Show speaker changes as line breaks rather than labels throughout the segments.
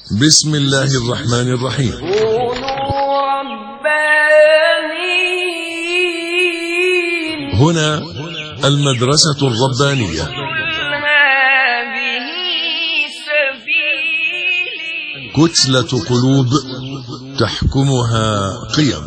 بسم الله الرحمن الرحيم.
كونوا ربانيين.
هنا المدرسة الربانية.
هذه سبيلي.
كتلة قلوب تحكمها قيم.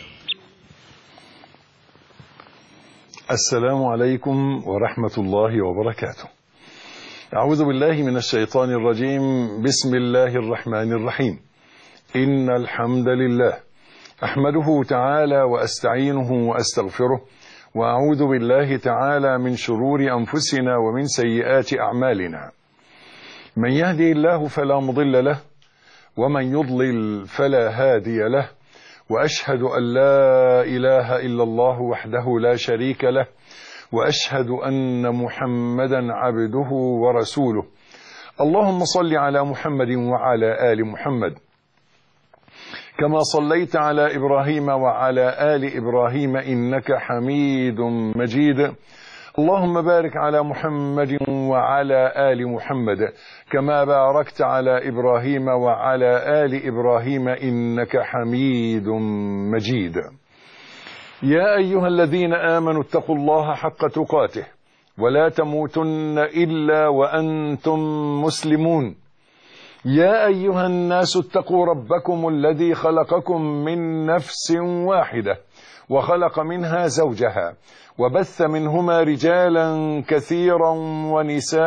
السلام عليكم ورحمة الله وبركاته. أعوذ بالله من الشيطان الرجيم. بسم الله الرحمن الرحيم. إن الحمد لله أحمده تعالى وأستعينه وأستغفره، وأعوذ بالله تعالى من شرور أنفسنا ومن سيئات أعمالنا. من يهدي الله فلا مضل له، ومن يضلل فلا هادي له، وأشهد أن لا إله إلا الله وحده لا شريك له، وأشهد أن محمدا عبده ورسوله. اللهم صل على محمد وعلى آل محمد كما صليت على إبراهيم وعلى آل إبراهيم إنك حميد مجيد. اللهم بارك على محمد وعلى آل محمد كما باركت على إبراهيم وعلى آل إبراهيم إنك حميد مجيد. يا أيها الذين آمنوا اتقوا الله حق تقاته ولا تموتن إلا وأنتم مسلمون. يا أيها الناس اتقوا ربكم الذي خلقكم من نفس واحدة وخلق منها زوجها وبث منهما رجالا كثيرا ونساء،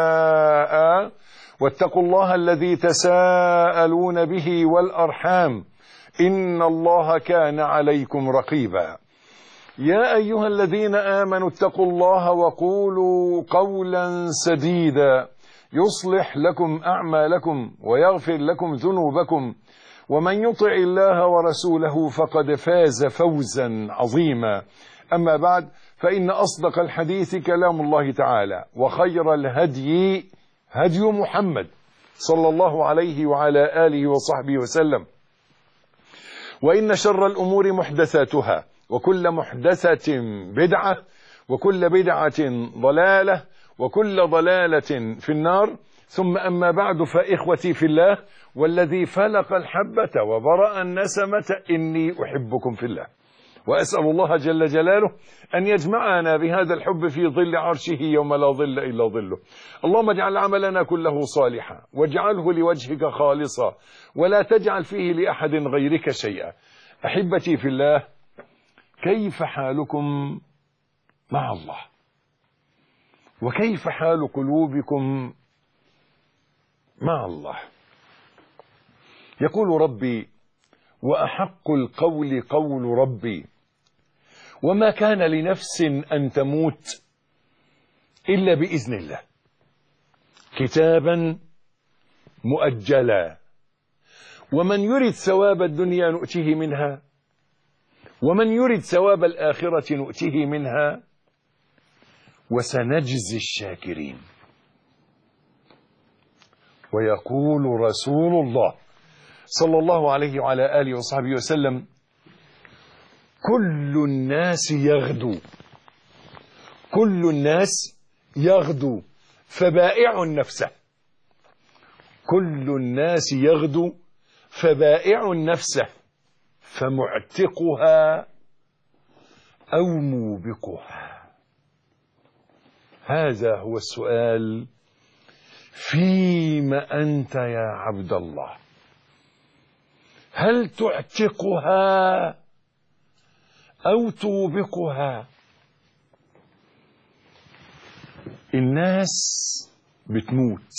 واتقوا الله الذي تساءلون به والأرحام إن الله كان عليكم رقيبا. يا أيها الذين آمنوا اتقوا الله وقولوا قولا سديدا يصلح لكم أعمالكم ويغفر لكم ذنوبكم، ومن يطع الله ورسوله فقد فاز فوزا عظيما. أما بعد، فإن أصدق الحديث كلام الله تعالى، وخير الهدي هدي محمد صلى الله عليه وعلى آله وصحبه وسلم، وإن شر الأمور محدثاتها، وكل محدثة بدعة، وكل بدعة ضلالة، وكل ضلالة في النار. ثم أما بعد، فإخوتي في الله والذي فلق الحبة وبرأ النسمة إني أحبكم في الله، وأسأل الله جل جلاله أن يجمعنا بهذا الحب في ظل عرشه يوم لا ظل إلا ظله. اللهم اجعل عملنا كله صالحا، واجعله لوجهك خالصا، ولا تجعل فيه لأحد غيرك شيئا. أحبتي في الله، كيف حالكم مع الله؟ وكيف حال قلوبكم مع الله؟ يقول ربي: وأحق القول قول ربي، وما كان لنفس أن تموت إلا بإذن الله، كتابا مؤجلا. ومن يرد ثواب الدنيا نؤته منها، ومن يرد ثواب الآخرة نؤته منها، وسنجزي الشاكرين. ويقول رسول الله صلى الله عليه وعلى آله وصحبه وسلم: كل الناس يغدو، كل الناس يغدو فبائع نفسه، كل الناس يغدو فبائع نفسه، فمعتقها أو موبقها. هذا هو السؤال: فيما أنت يا عبد الله؟ هل تعتقها أو توبقها؟ الناس بتموت،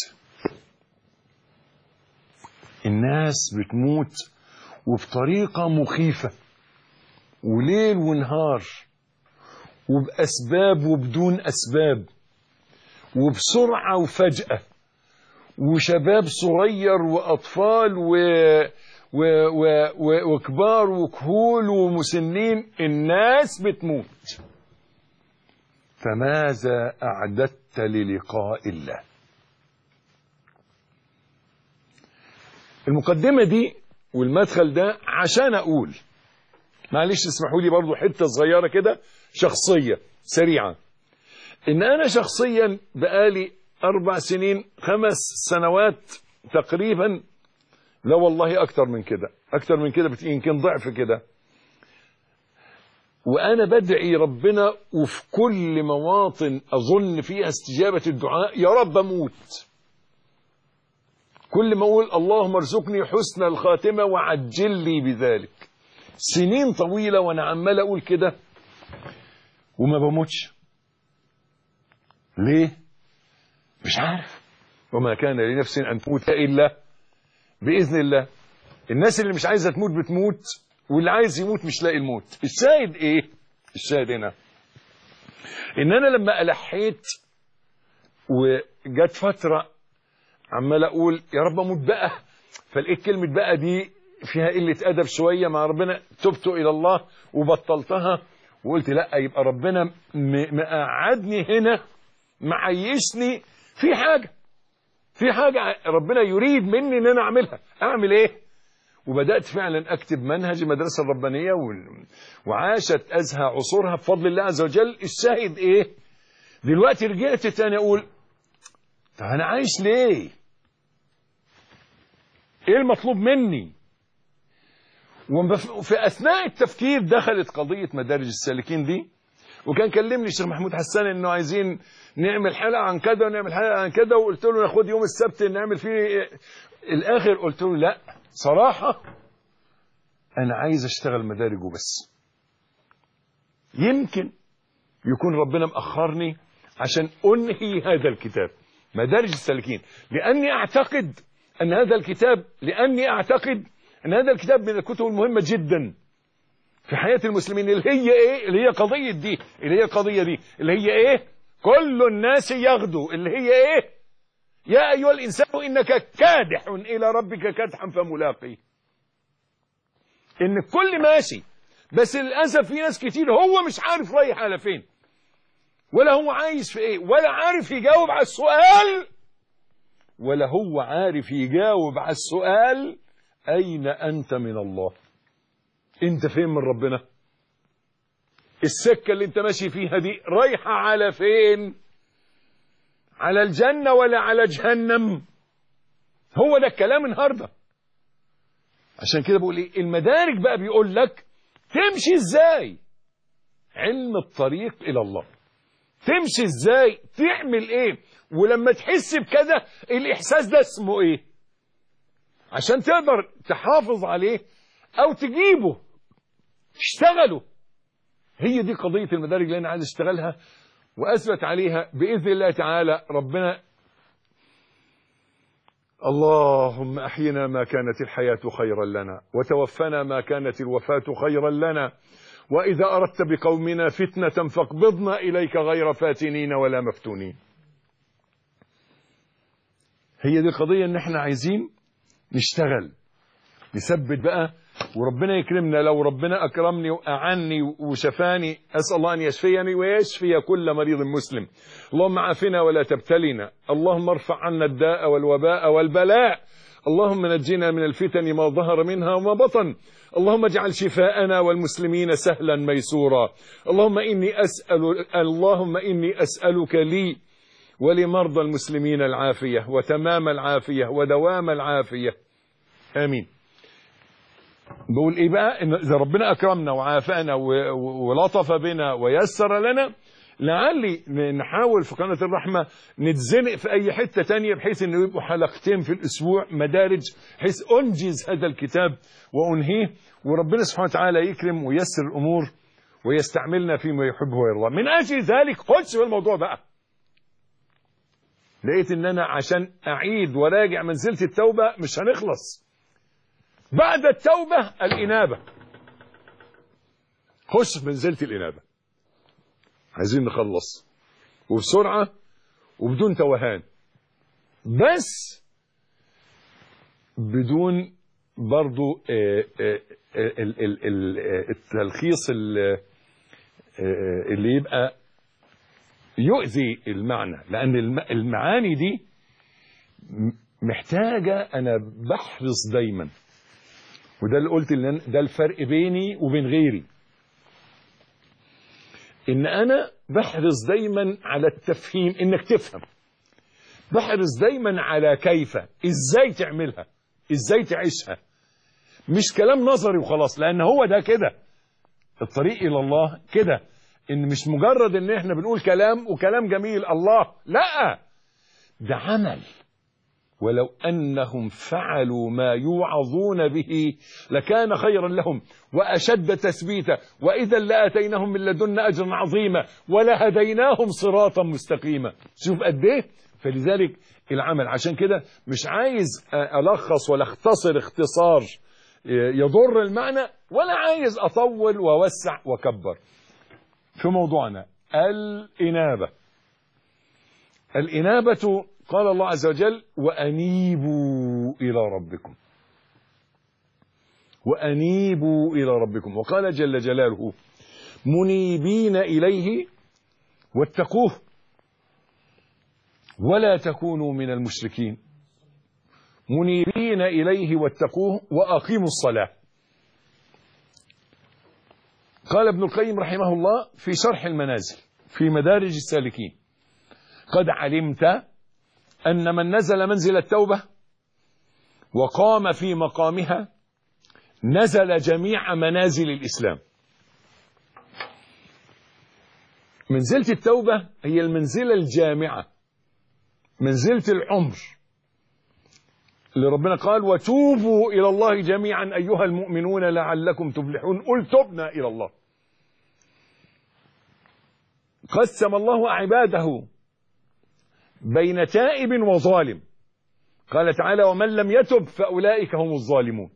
الناس بتموت، وبطريقة مخيفة، وليل ونهار، وبأسباب وبدون أسباب، وبسرعة وفجأة، وشباب صغير وأطفال وكبار وكهول ومسنين. الناس بتموت. فماذا أعددت للقاء الله؟ المقدمة دي والمدخل ده عشان أقول، معلش اسمحوا لي برضو حتة صغيرة كده شخصية سريعة، إن أنا شخصيا بقالي 4 سنين 5 سنوات تقريبا لا والله أكتر من كده، أكتر من كده يمكن ضعف كده. وأنا بدعي ربنا وفي كل مواطن أظن فيها استجابة الدعاء يا رب أموت، كل ما أقول اللهم ارزقني حسن الخاتمة وعجل لي بذلك. سنين طويلة وأنا عمال أقول كده وما بموتش. ليه؟ مش عارف. وما كان لنفس أن تموت إلا بإذن الله. الناس اللي مش عايزة تموت بتموت، واللي عايز يموت مش لاقي الموت. الشاهد إيه؟ الشاهد هنا إن أنا لما ألحيت وجت فترة عمال أقول يا رب أموت بقى، فلقيت كلمة بقى دي فيها قلة أدب شوية مع ربنا، تبت إلى الله وبطلتها وقلت لا، يبقى ربنا مقعدني هنا، معيشني في حاجة ربنا يريد مني ان انا اعملها. اعمل ايه؟ وبدأت فعلا اكتب منهج المدرسة الربانية وعاشت ازهى عصورها بفضل الله عز وجل. الشاهد ايه؟ دلوقتي رجعت تاني اقول طب انا عايش ليه؟ ايه المطلوب مني؟ وفي اثناء التفكير دخلت قضية مدارج السالكين دي، وكان كلمني الشيخ محمود حسان انه عايزين نعمل حلقة عن كذا ونعمل حلقة عن كذا، وقلت له ناخد يوم السبت نعمل فيه الاخر. قلت له لا صراحة انا عايز اشتغل مدارج وبس. يمكن يكون ربنا مأخرني عشان انهي هذا الكتاب مدارج السالكين، لاني اعتقد ان هذا الكتاب من الكتب المهمة جدا في حياة المسلمين، اللي هي ايه؟ اللي هي قضية دي، اللي هي القضية دي اللي هي ايه؟ كل الناس يغدو، اللي هي ايه؟ يا ايها الانسان انك كادح الى ربك كدحا فملاقيه. ان الكل ماشي، بس للاسف في ناس كتير هو مش عارف رايح على فين، ولا هو عايز في ايه، ولا عارف يجاوب على السؤال، اين انت من الله؟ انت فين من ربنا؟ السكة اللي انت ماشي فيها دي رايحة على فين؟ على الجنة ولا على جهنم؟ هو ده الكلام النهارده. عشان كده بقول ايه؟ المدارج بقى بيقول لك تمشي ازاي؟ علم الطريق الى الله. تمشي ازاي؟ تعمل ايه؟ ولما تحس بكده الاحساس ده اسمه ايه؟ عشان تقدر تحافظ عليه او تجيبه تشتغله. هي دي قضية المدارج اللي انا عايز اشتغلها واثبت عليها باذن الله تعالى. ربنا اللهم احينا ما كانت الحياة خيرا لنا، وتوفنا ما كانت الوفاة خيرا لنا، واذا اردت بقومنا فتنة فاقبضنا اليك غير فاتنين ولا مفتونين. هي دي القضية ان احنا عايزين نشتغل نثبت بقى، وربنا يكرمنا. لو ربنا أكرمني وأعني وشفاني أسأل الله أن يشفيني ويشفي كل مريض مسلم. اللهم عافنا ولا تبتلنا، اللهم ارفع عنا الداء والوباء والبلاء، اللهم نجينا من الفتن ما ظهر منها وما بطن، اللهم اجعل شفاءنا والمسلمين سهلا ميسورا. اللهم إني أسألك لي ولمرضى المسلمين العافية وتمام العافية ودوام العافية، آمين. بقول ايه بقى؟ ان اذا ربنا اكرمنا وعافانا ولطف بنا ويسر لنا، لعلي نحاول في قناة الرحمة نتزنق في اي حتة تانية بحيث انه يبقوا حلقتين في الاسبوع مدارج، بحيث انجز هذا الكتاب وانهيه، وربنا سبحانه وتعالى يكرم ويسر الامور ويستعملنا فيما يحب ويرضى. من اجل ذلك خدش في الموضوع بقى. لقيت ان انا عشان اعيد وراجع منزلة التوبة مش هنخلص. بعد التوبة الإنابة، خش في منزلة الإنابة. عايزين نخلص وبسرعة وبدون توهان، بس بدون برضو التلخيص اللي يبقى يؤذي المعنى، لأن المعاني دي محتاجة. أنا بحرص دايما، وده اللي قلت ان ده الفرق بيني وبين غيري، ان انا بحرص دايما على التفهيم، انك تفهم. بحرص دايما على كيف، ازاي تعملها، ازاي تعيشها، مش كلام نظري وخلاص، لان هو ده كده الطريق الى الله كده، ان مش مجرد ان احنا بنقول كلام وكلام جميل الله، لا ده عمل. ولو انهم فعلوا ما يوعظون به لكان خيرا لهم واشد تثبيتا واذا لاتيناهم من لدنا اجرا عظيما ولهديناهم صراطا مستقيما. شوف قد ايه. فلذلك العمل، عشان كده مش عايز الخص ولا اختصر اختصار يضر المعنى، ولا عايز اطول واوسع واكبر. في موضوعنا الانابه. الانابه قال الله عز وجل وأنيبوا إلى ربكم، وأنيبوا إلى ربكم. وقال جل جلاله منيبين إليه واتقوه ولا تكونوا من المشركين. منيبين إليه واتقوه وأقيموا الصلاة. قال ابن القيم رحمه الله في شرح المنازل في مدارج السالكين قد علمت أن من نزل منزل التوبة وقام في مقامها نزل جميع منازل الإسلام. منزلة التوبة هي المنزلة الجامعة، منزلة العمر اللي ربنا قال وتوبوا إلى الله جميعا أيها المؤمنون لعلكم تفلحون. قل تبنا إلى الله. قسم الله عباده بين تائب وظالم. قال تعالى ومن لم يتب فأولئك هم الظالمون.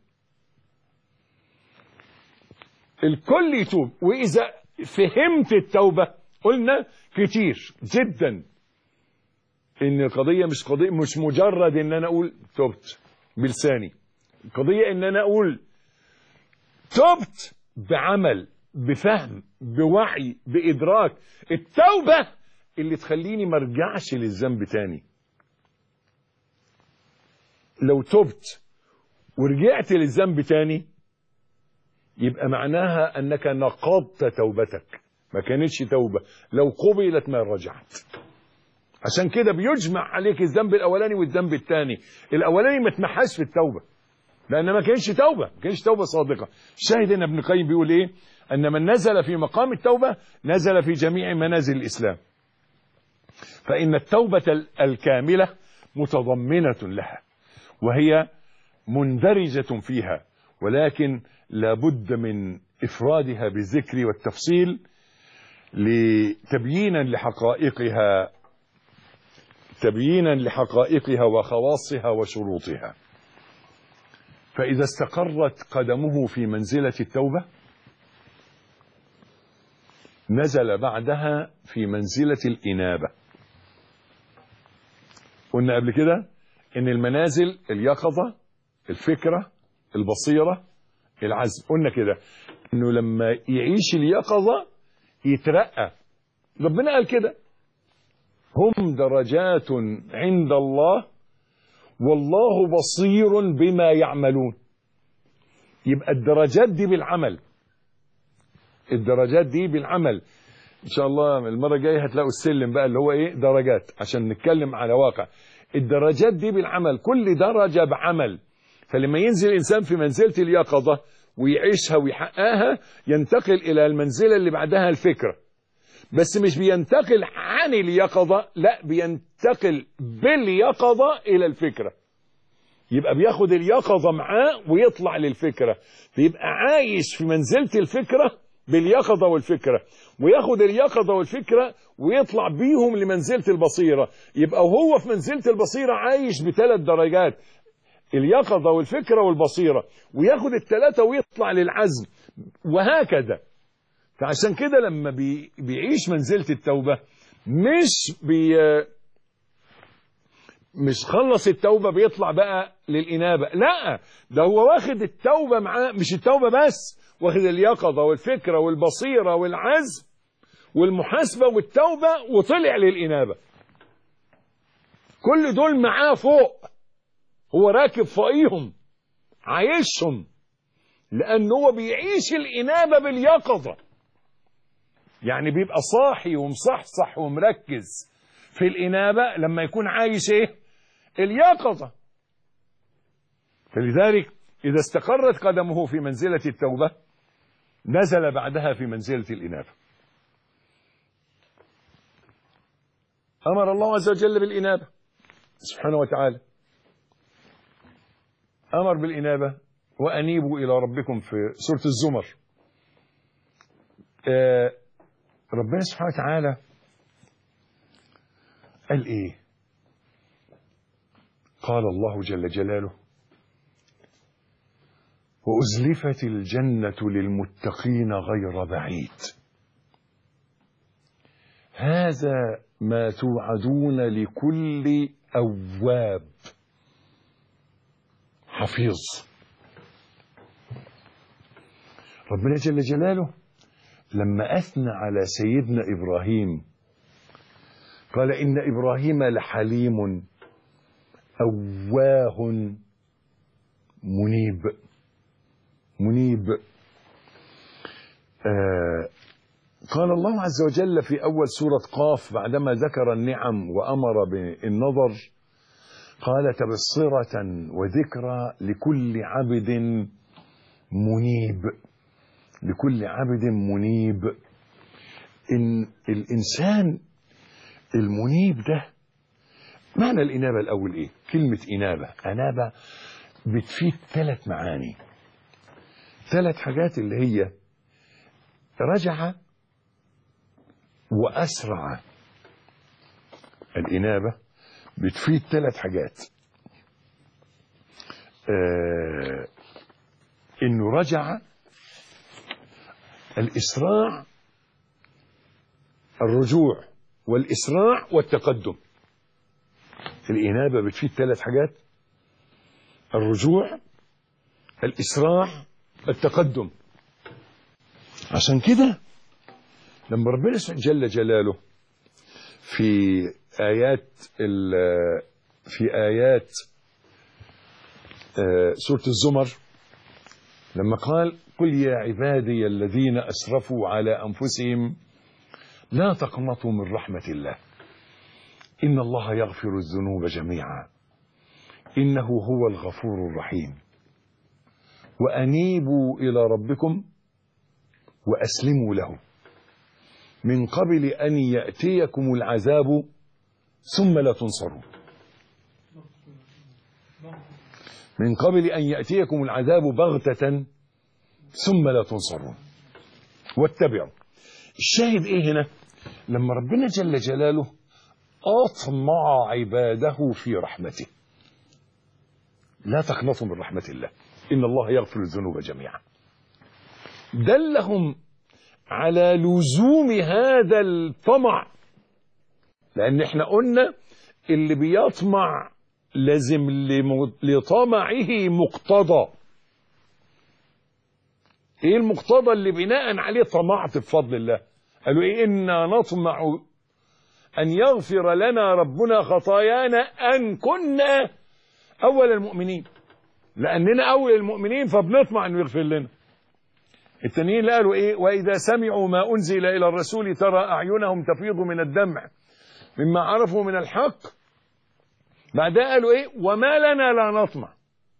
الكل يتوب. وإذا فهمت التوبة قلنا كتير جدا إن القضية مش مجرد إن أنا أقول تبت بلساني. القضية إن أنا أقول تبت بعمل، بفهم، بوعي، بإدراك. التوبة اللي تخليني ما ارجعش للذنب تاني. لو تبت ورجعت للذنب تاني يبقى معناها انك نقضت توبتك، ما كانتش توبة. لو قبلت ما رجعت. عشان كده بيجمع عليك الذنب الاولاني والذنب الثاني. الاولاني ما تمحاش في التوبة لان ما كانش توبة، ما كانش توبة صادقة. شاهد ان ابن القيم بيقول ايه؟ ان من نزل في مقام التوبة نزل في جميع منازل الاسلام. فإن التوبة الكاملة متضمنة لها وهي مندرجة فيها، ولكن لابد من إفرادها بالذكر والتفصيل تبيينا لحقائقها وخواصها وشروطها. فإذا استقرت قدمه في منزلة التوبة نزل بعدها في منزلة الإنابة. قلنا قبل كده ان المنازل اليقظة، الفكرة، البصيرة، العزم. قلنا كده انه لما يعيش اليقظة يترقى. ربنا قال كده هم درجات عند الله والله بصير بما يعملون. يبقى الدرجات دي بالعمل، الدرجات دي بالعمل. ان شاء الله المرة الجاية هتلاقوا السلم بقى اللي هو ايه درجات عشان نتكلم على واقع. الدرجات دي بالعمل، كل درجة بعمل. فلما ينزل الإنسان في منزلة اليقظة ويعيشها ويحققها ينتقل إلى المنزلة اللي بعدها الفكرة. بس مش بينتقل عن اليقظة، لا بينتقل باليقظة إلى الفكرة. يبقى بياخد اليقظة معاه ويطلع للفكرة، بيبقى عايش في منزلة الفكرة باليقظة والفكرة، وياخد اليقظة والفكرة ويطلع بيهم لمنزلة البصيرة. يبقى وهو في منزلة البصيرة عايش بثلاث درجات، اليقظة والفكرة والبصيرة، وياخد الثلاثة ويطلع للعزم وهكذا. فعشان كده لما بيعيش منزلة التوبة مش خلص التوبة بيطلع بقى للإنابة، لا ده هو واخد التوبة معاه. مش التوبة بس، واخد اليقظة والفكرة والبصيرة والعزم والمحاسبة والتوبة وطلع للإنابة. كل دول معاه فوق، هو راكب فوقيهم عايشهم، لأنه هو بيعيش الإنابة باليقظة. يعني بيبقى صاحي ومصحصح ومركز في الإنابة لما يكون عايش إيه؟ اليقظة. فلذلك إذا استقرت قدمه في منزلة التوبة نزل بعدها في منزلة الإنابة. أمر الله عز وجل بالإنابة سبحانه وتعالى، أمر بالإنابة وأنيبوا إلى ربكم في سورة الزمر. ربنا سبحانه وتعالى قال إيه؟ قال الله جل جلاله: وأزلفت الجنة للمتقين غير بعيد هذا ما توعدون لكل أواب حفيظ. ربنا جل جلاله لما أثنى على سيدنا إبراهيم قال: إن إبراهيم لحليم أواه منيب. قال الله عز وجل في أول سورة قاف بعدما ذكر النعم وأمر بالنظر قال: تبصرة وذكرى لكل عبد منيب. إن الإنسان المنيب ده معنى الإنابة الأول إيه؟ كلمة أنابة بتفيد 3 معاني، 3 حاجات اللي هي رجع وأسرع. الإنابة بتفيد 3 حاجات، إنه رجع، الإسراع، الرجوع والإسراع والتقدم. الإنابة بتفيد 3 حاجات: الرجوع، الإسراع، التقدم. عشان كده لما ربنا جل جلاله في آيات سورة الزمر لما قال: قل يا عبادي الذين أسرفوا على أنفسهم لا تقنطوا من رحمة الله إن الله يغفر الذنوب جميعا إنه هو الغفور الرحيم وأنيبوا إلى ربكم وأسلموا له من قبل أن يأتيكم العذاب ثم لا تنصرون. من قبل أن يأتيكم العذاب بغتة ثم لا تنصرون واتبعوا. الشاهد إيه هنا؟ لما ربنا جل جلاله أطمع عباده في رحمته، لا تقنطوا من رحمة الله إن الله يغفر الذنوب جميعا، دلهم على لزوم هذا الطمع. لأن احنا قلنا اللي بيطمع لازم لطمعه مقتضى. ايه المقتضى اللي بناء عليه طمعت بفضل الله؟ قالوا ايه؟ إنا نطمع أن يغفر لنا ربنا خطايانا أن كنا أول المؤمنين، لأننا أول المؤمنين فبنطمع أن يغفر لنا. التانيين قالوا ايه؟ وإذا سمعوا ما أنزل إلى الرسول ترى أعينهم تفيض من الدمع مما عرفوا من الحق. بعدها قالوا ايه؟ وما لنا لا نطمع.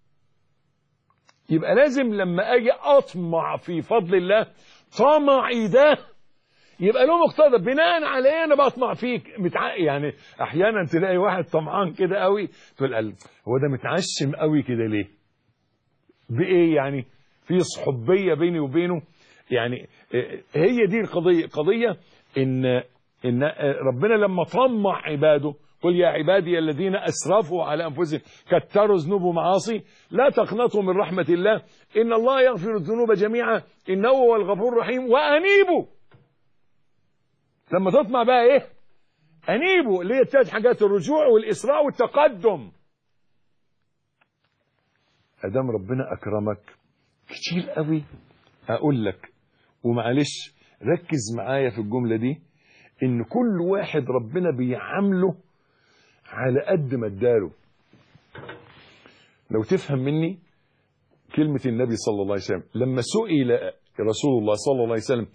يبقى لازم لما أجي أطمع في فضل الله طمعي ده يبقى له مقتضى. بناء على ايه انا بطمع فيك؟ يعني احيانا تلاقي واحد طمعان كده قوي تقول هو ده متعشم قوي كده ليه؟ بايه يعني؟ في صحوبيه بيني وبينه؟ يعني هي دي قضيه ان ربنا لما طمع عباده قل يا عبادي الذين اسرفوا على انفسهم كتروا ذنوب ومعاصي لا تقنطوا من رحمه الله ان الله يغفر الذنوب جميعا انه هو الغفور الرحيم وانيبوا. لما تطمع بقى ايه؟ انيبوا، اللي هي 3 حاجات: الرجوع والاسراع والتقدم. ادام ربنا اكرمك كتير قوي اقول لك، ومعلش ركز معايا في الجمله دي، ان كل واحد ربنا بيعامله على قد ما اداله. لو تفهم مني كلمه النبي صلى الله عليه وسلم لما سئل رسول الله صلى الله عليه وسلم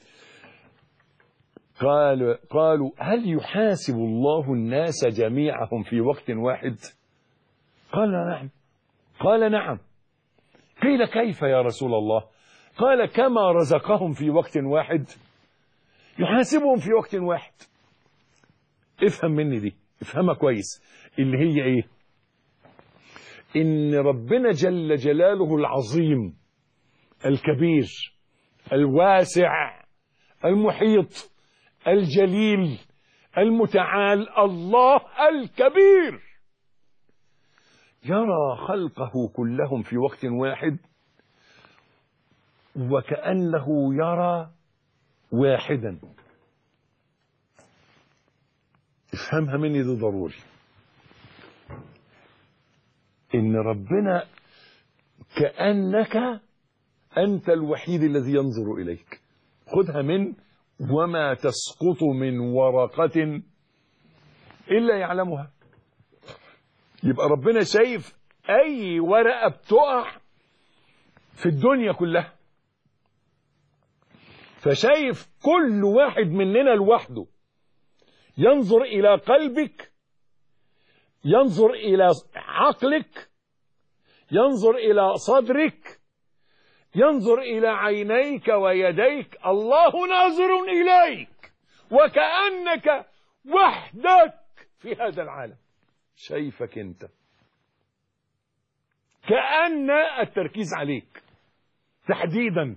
قالوا هل يحاسب الله الناس جميعهم في وقت واحد؟ قال نعم. قيل كيف يا رسول الله؟ قال كما رزقهم في وقت واحد يحاسبهم في وقت واحد. افهم مني دي، افهمها كويس، اللي هي ايه؟ ان ربنا جل جلاله العظيم الكبير الواسع المحيط الجليل المتعال الله الكبير يرى خلقه كلهم في وقت واحد وكأنه يرى واحدا. افهمها مني، ده ضروري. ان ربنا كأنك انت الوحيد الذي ينظر اليك. خذها من وما تسقط من ورقة إلا يعلمها. يبقى ربنا شايف أي ورقة بتقع في الدنيا كلها، فشايف كل واحد مننا لوحده. ينظر إلى قلبك، ينظر إلى عقلك، ينظر إلى صدرك، ينظر إلى عينيك ويديك. الله ناظر إليك وكأنك وحدك في هذا العالم، شايفك أنت، كأن التركيز عليك تحديدا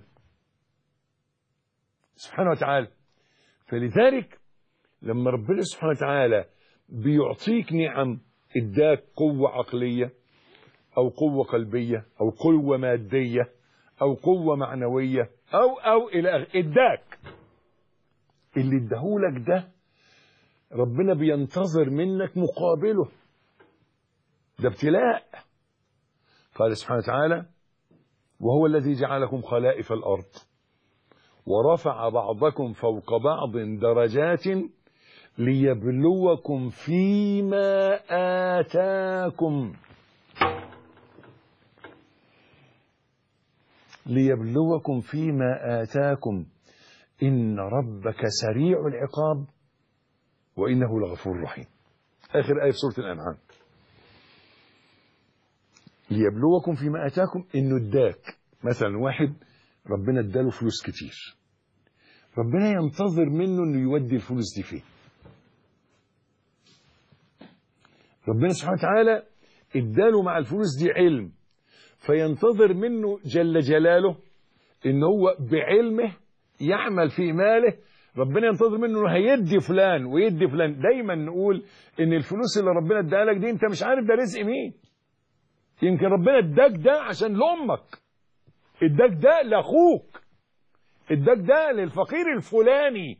سبحانه وتعالى. فلذلك لما ربنا سبحانه وتعالى بيعطيك نعم، اداك قوة عقلية أو قوة قلبية أو قوة مادية أو قوة معنوية أو إلى اداك، اللي اداهولك ده ربنا بينتظر منك مقابله. ده ابتلاء. قال سبحانه وتعالى: وهو الذي جعلكم خلائف الأرض ورفع بعضكم فوق بعض درجات ليبلوكم فيما آتاكم. ليبلوكم فيما آتاكم إن ربك سريع العقاب وإنه لغفور رحيم. آخر آية في سورة الأنعام. ليبلوكم فيما آتاكم، إنه اداك مثلا واحد ربنا اداله فلوس كتير، ربنا ينتظر منه إنه يودي الفلوس دي فيه. ربنا سبحانه وتعالى اداله مع الفلوس دي علم، فينتظر منه جل جلاله إن هو بعلمه يعمل في ماله. ربنا ينتظر منه إنه هيدي فلان ويدي فلان. دايما نقول إن الفلوس اللي ربنا اداها لك دي أنت مش عارف ده رزق مين. يمكن ربنا اداك ده عشان لأمك، اداك ده لأخوك، اداك ده للفقير الفلاني.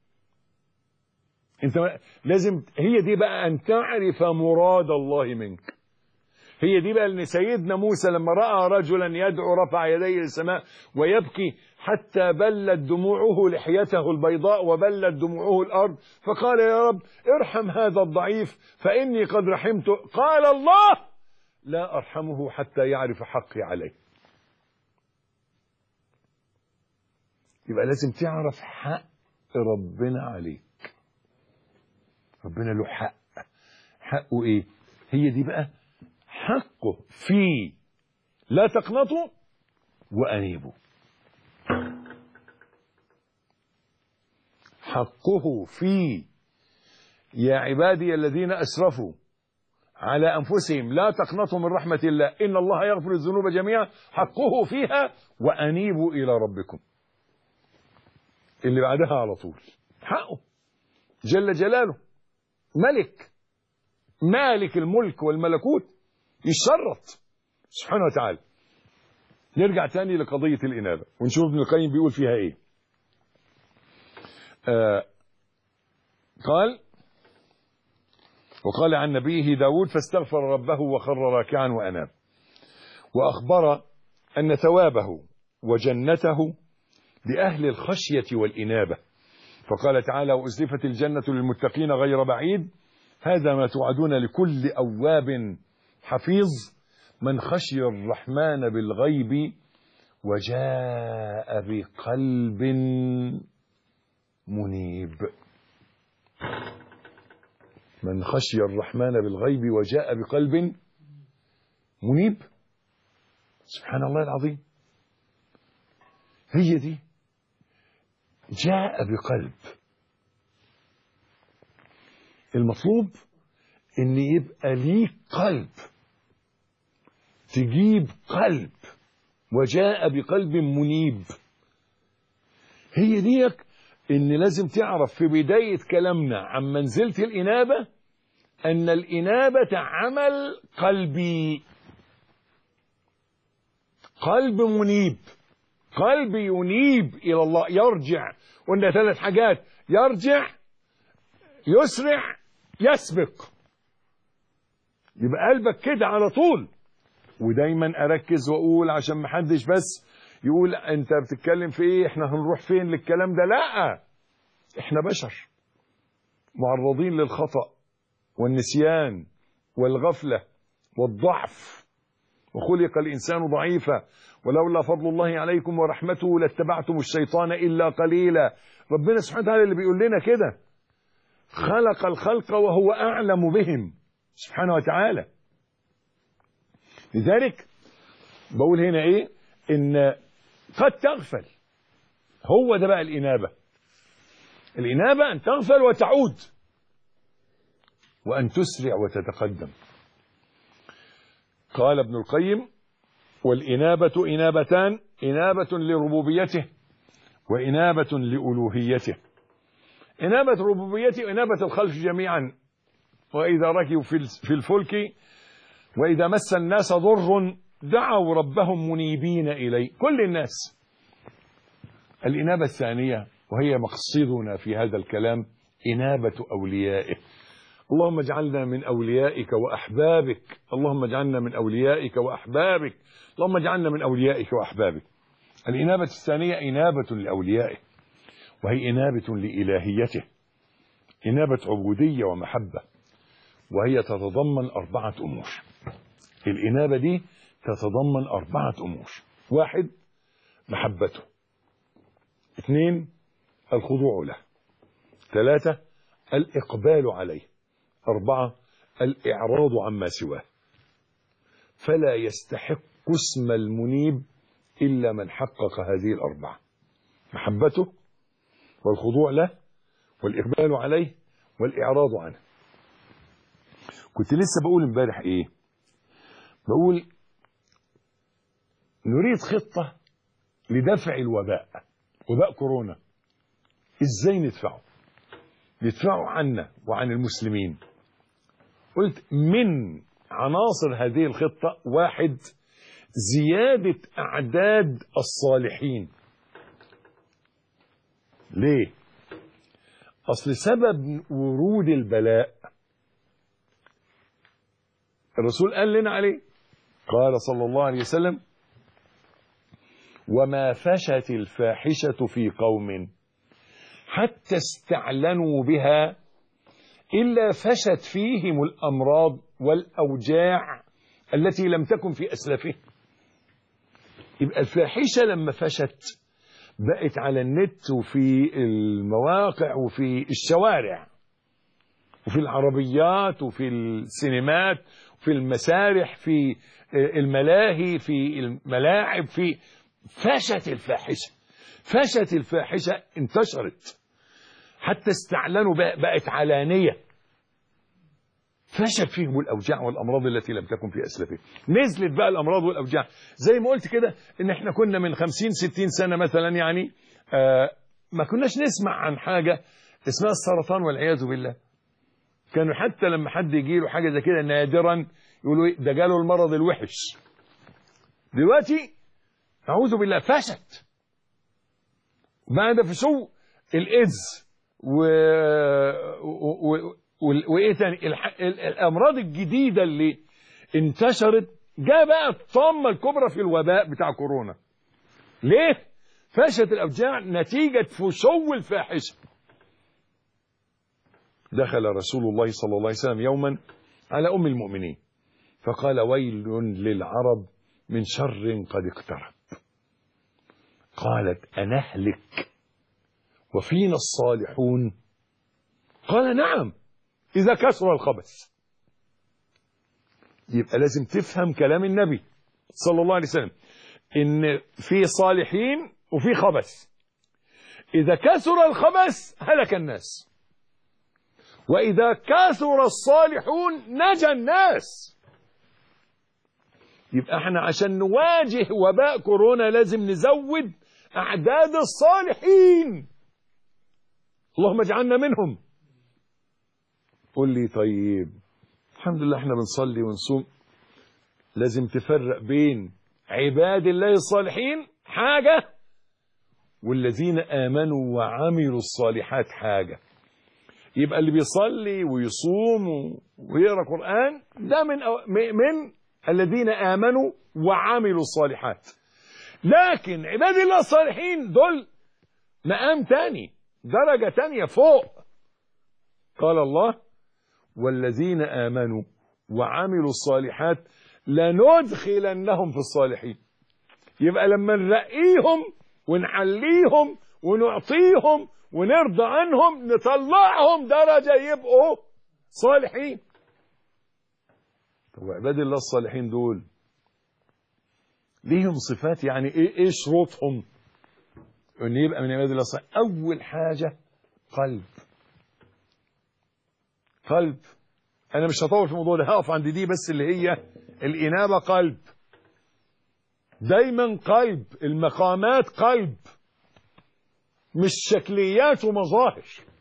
انت لازم، هي دي بقى أن تعرف مراد الله منك. هي دي بقى ان سيدنا موسى لما رأى رجلا يدعو رفع يديه للسماء ويبكي حتى بلت دموعه لحيته البيضاء وبلت دموعه الأرض، فقال: يا رب ارحم هذا الضعيف فإني قد رحمته. قال الله: لا أرحمه حتى يعرف حقي عليه. يبقى لازم تعرف حق ربنا عليك. ربنا له حق. حقه ايه؟ هي دي بقى حقه في لا تقنطوا وأنيبوا. حقه في يا عبادي الذين أسرفوا على أنفسهم لا تقنطوا من رحمة الله إن الله يغفر الذنوب جميعا. حقه فيها وأنيبوا إلى ربكم. اللي بعدها على طول حقه جل جلاله، ملك، مالك الملك والملكوت، يشرط سبحانه وتعالى. نرجع تاني لقضية الإنابة ونشوف ابن القيم بيقول فيها إيه. قال: وقال عن نبيه داود: فاستغفر ربه وخر راكعا وأناب. وأخبر أن ثوابه وجنته لأهل الخشية والإنابة. فقال تعالى: وأزلفت الجنة للمتقين غير بعيد هذا ما توعدون لكل أواب حفيظ من خشي الرحمن بالغيب وجاء بقلب منيب. من خشي الرحمن بالغيب وجاء بقلب منيب. سبحان الله العظيم. هي دي جاء بقلب. المطلوب ان يبقى ليك قلب، تجيب قلب، وجاء بقلب منيب. هي ديك ان لازم تعرف في بداية كلامنا عن منزلة الإنابة ان الإنابة عمل قلبي، قلب منيب، قلب ينيب إلى الله، يرجع. قلنا 3 حاجات: يرجع، يسرع، يسبق. يبقى قلبك كده على طول. ودايما أركز وأقول عشان محدش بس يقول أنت بتتكلم في إيه، إحنا هنروح فين للكلام ده. لا، إحنا بشر معرضين للخطأ والنسيان والغفلة والضعف، وخلق الإنسان ضعيفا، ولولا فضل الله عليكم ورحمته لاتبعتم الشيطان إلا قليلا. ربنا سبحانه وتعالى اللي بيقول لنا كده، خلق الخلق وهو أعلم بهم سبحانه وتعالى. لذلك بقول هنا إيه، إن قد تغفل. هو ده بقى الإنابة. الإنابة أن تغفل وتعود، وأن تسرع وتتقدم. قال ابن القيم: والإنابة إنابتان: إنابة لربوبيته وإنابة لألوهيته. إنابة ربوبيته إنابة الخلق جميعا، وإذا ركبوا في الفلك وإذا مس الناس ضر دعوا ربهم منيبين إليه، كل الناس. الإنابة الثانية وهي مقصدنا في هذا الكلام إنابة أوليائه. اللهم اجعلنا من أوليائك وأحبابك، اللهم اجعلنا من أوليائك وأحبابك، اللهم اجعلنا من أوليائك وأحبابك. الإنابة الثانية إنابة لأوليائه، وهي إنابة لإلهيته، إنابة عبودية ومحبة، وهي تتضمن 4 أمور. الإنابة دي تتضمن 4 أمور: 1 محبته، 2 الخضوع له، 3 الإقبال عليه، 4 الإعراض عما سواه. فلا يستحق اسم المنيب إلا من حقق هذه 4: محبته والخضوع له والإقبال عليه والإعراض عنه. كنت لسه بقول امبارح إيه؟ بقول نريد خطة لدفع الوباء، وباء كورونا. إزاي ندفعه؟ ندفعه عنا وعن المسلمين. قلت من عناصر هذه الخطة: 1 زيادة أعداد الصالحين. ليه؟ أصل سبب ورود البلاء الرسول قال لنا عليه، قال صلى الله عليه وسلم: وما فشت الفاحشة في قوم حتى استعلنوا بها إلا فشت فيهم الأمراض والأوجاع التي لم تكن في أسلافهم. يبقى الفاحشة لما فشت بقت على النت وفي المواقع وفي الشوارع وفي العربيات وفي السينمات وفي المسارح في الملاهي في الملاعب. في فشت الفاحشة، فشت الفاحشة، انتشرت حتى استعلنوا بقت علانية. فشت فيهم الأوجاع والأمراض التي لم تكن في أسلافهم. نزلت بقى الأمراض والأوجاع زي ما قلت كده، إن إحنا كنا من 50-60 سنة مثلا يعني ما كناش نسمع عن حاجة اسمها السرطان والعياذ بالله. كانوا حتى لما حد يجي له حاجة زي كده نادرا يقولوا ده جاله المرض الوحش. دلوقتي أعوذ بالله فشت بعد فشو الإيدز وإيه تاني الأمراض الجديدة اللي انتشرت. جاء بقى الطامة الكبرى في الوباء بتاع كورونا. ليه؟ فشت الأوجاع نتيجة فشو الفاحشة. دخل رسول الله صلى الله عليه وسلم يوما على أم المؤمنين فقال: ويل للعرب من شر قد اقترب. قالت: أنهلك وفينا الصالحون؟ قال: نعم إذا كثر الخبث. يبقى لازم تفهم كلام النبي صلى الله عليه وسلم إن في صالحين وفي خبث. إذا كثر الخبث هلك الناس، وإذا كثر الصالحون نجا الناس. يبقى احنا عشان نواجه وباء كورونا لازم نزود أعداد الصالحين. اللهم اجعلنا منهم. قل لي طيب، الحمد لله احنا بنصلي ونصوم، لازم تفرق بين عباد الله الصالحين حاجة والذين آمنوا وعملوا الصالحات حاجة. يبقى اللي بيصلي ويصوم ويقرأ قرآن ده من الذين آمنوا وعملوا الصالحات. لكن عباد الله الصالحين دول مقام تاني، درجة تانية فوق. قال الله والذين آمنوا وعملوا الصالحات لندخلنهم في الصالحين. يبقى لما نرقيهم ونعليهم ونعطيهم ونرضى عنهم نطلعهم درجة يبقوا صالحين. طب عباد الله الصالحين دول ليهم صفات، يعني ايه شروطهم ان يبقى من عباد الله الصالحين؟ اول حاجة قلب. انا مش هطول في الموضوع ده، هقف عند دي بس، اللي هي الانابة. قلب دايما، قلب المقامات قلب، مش شكليات ومظاهر.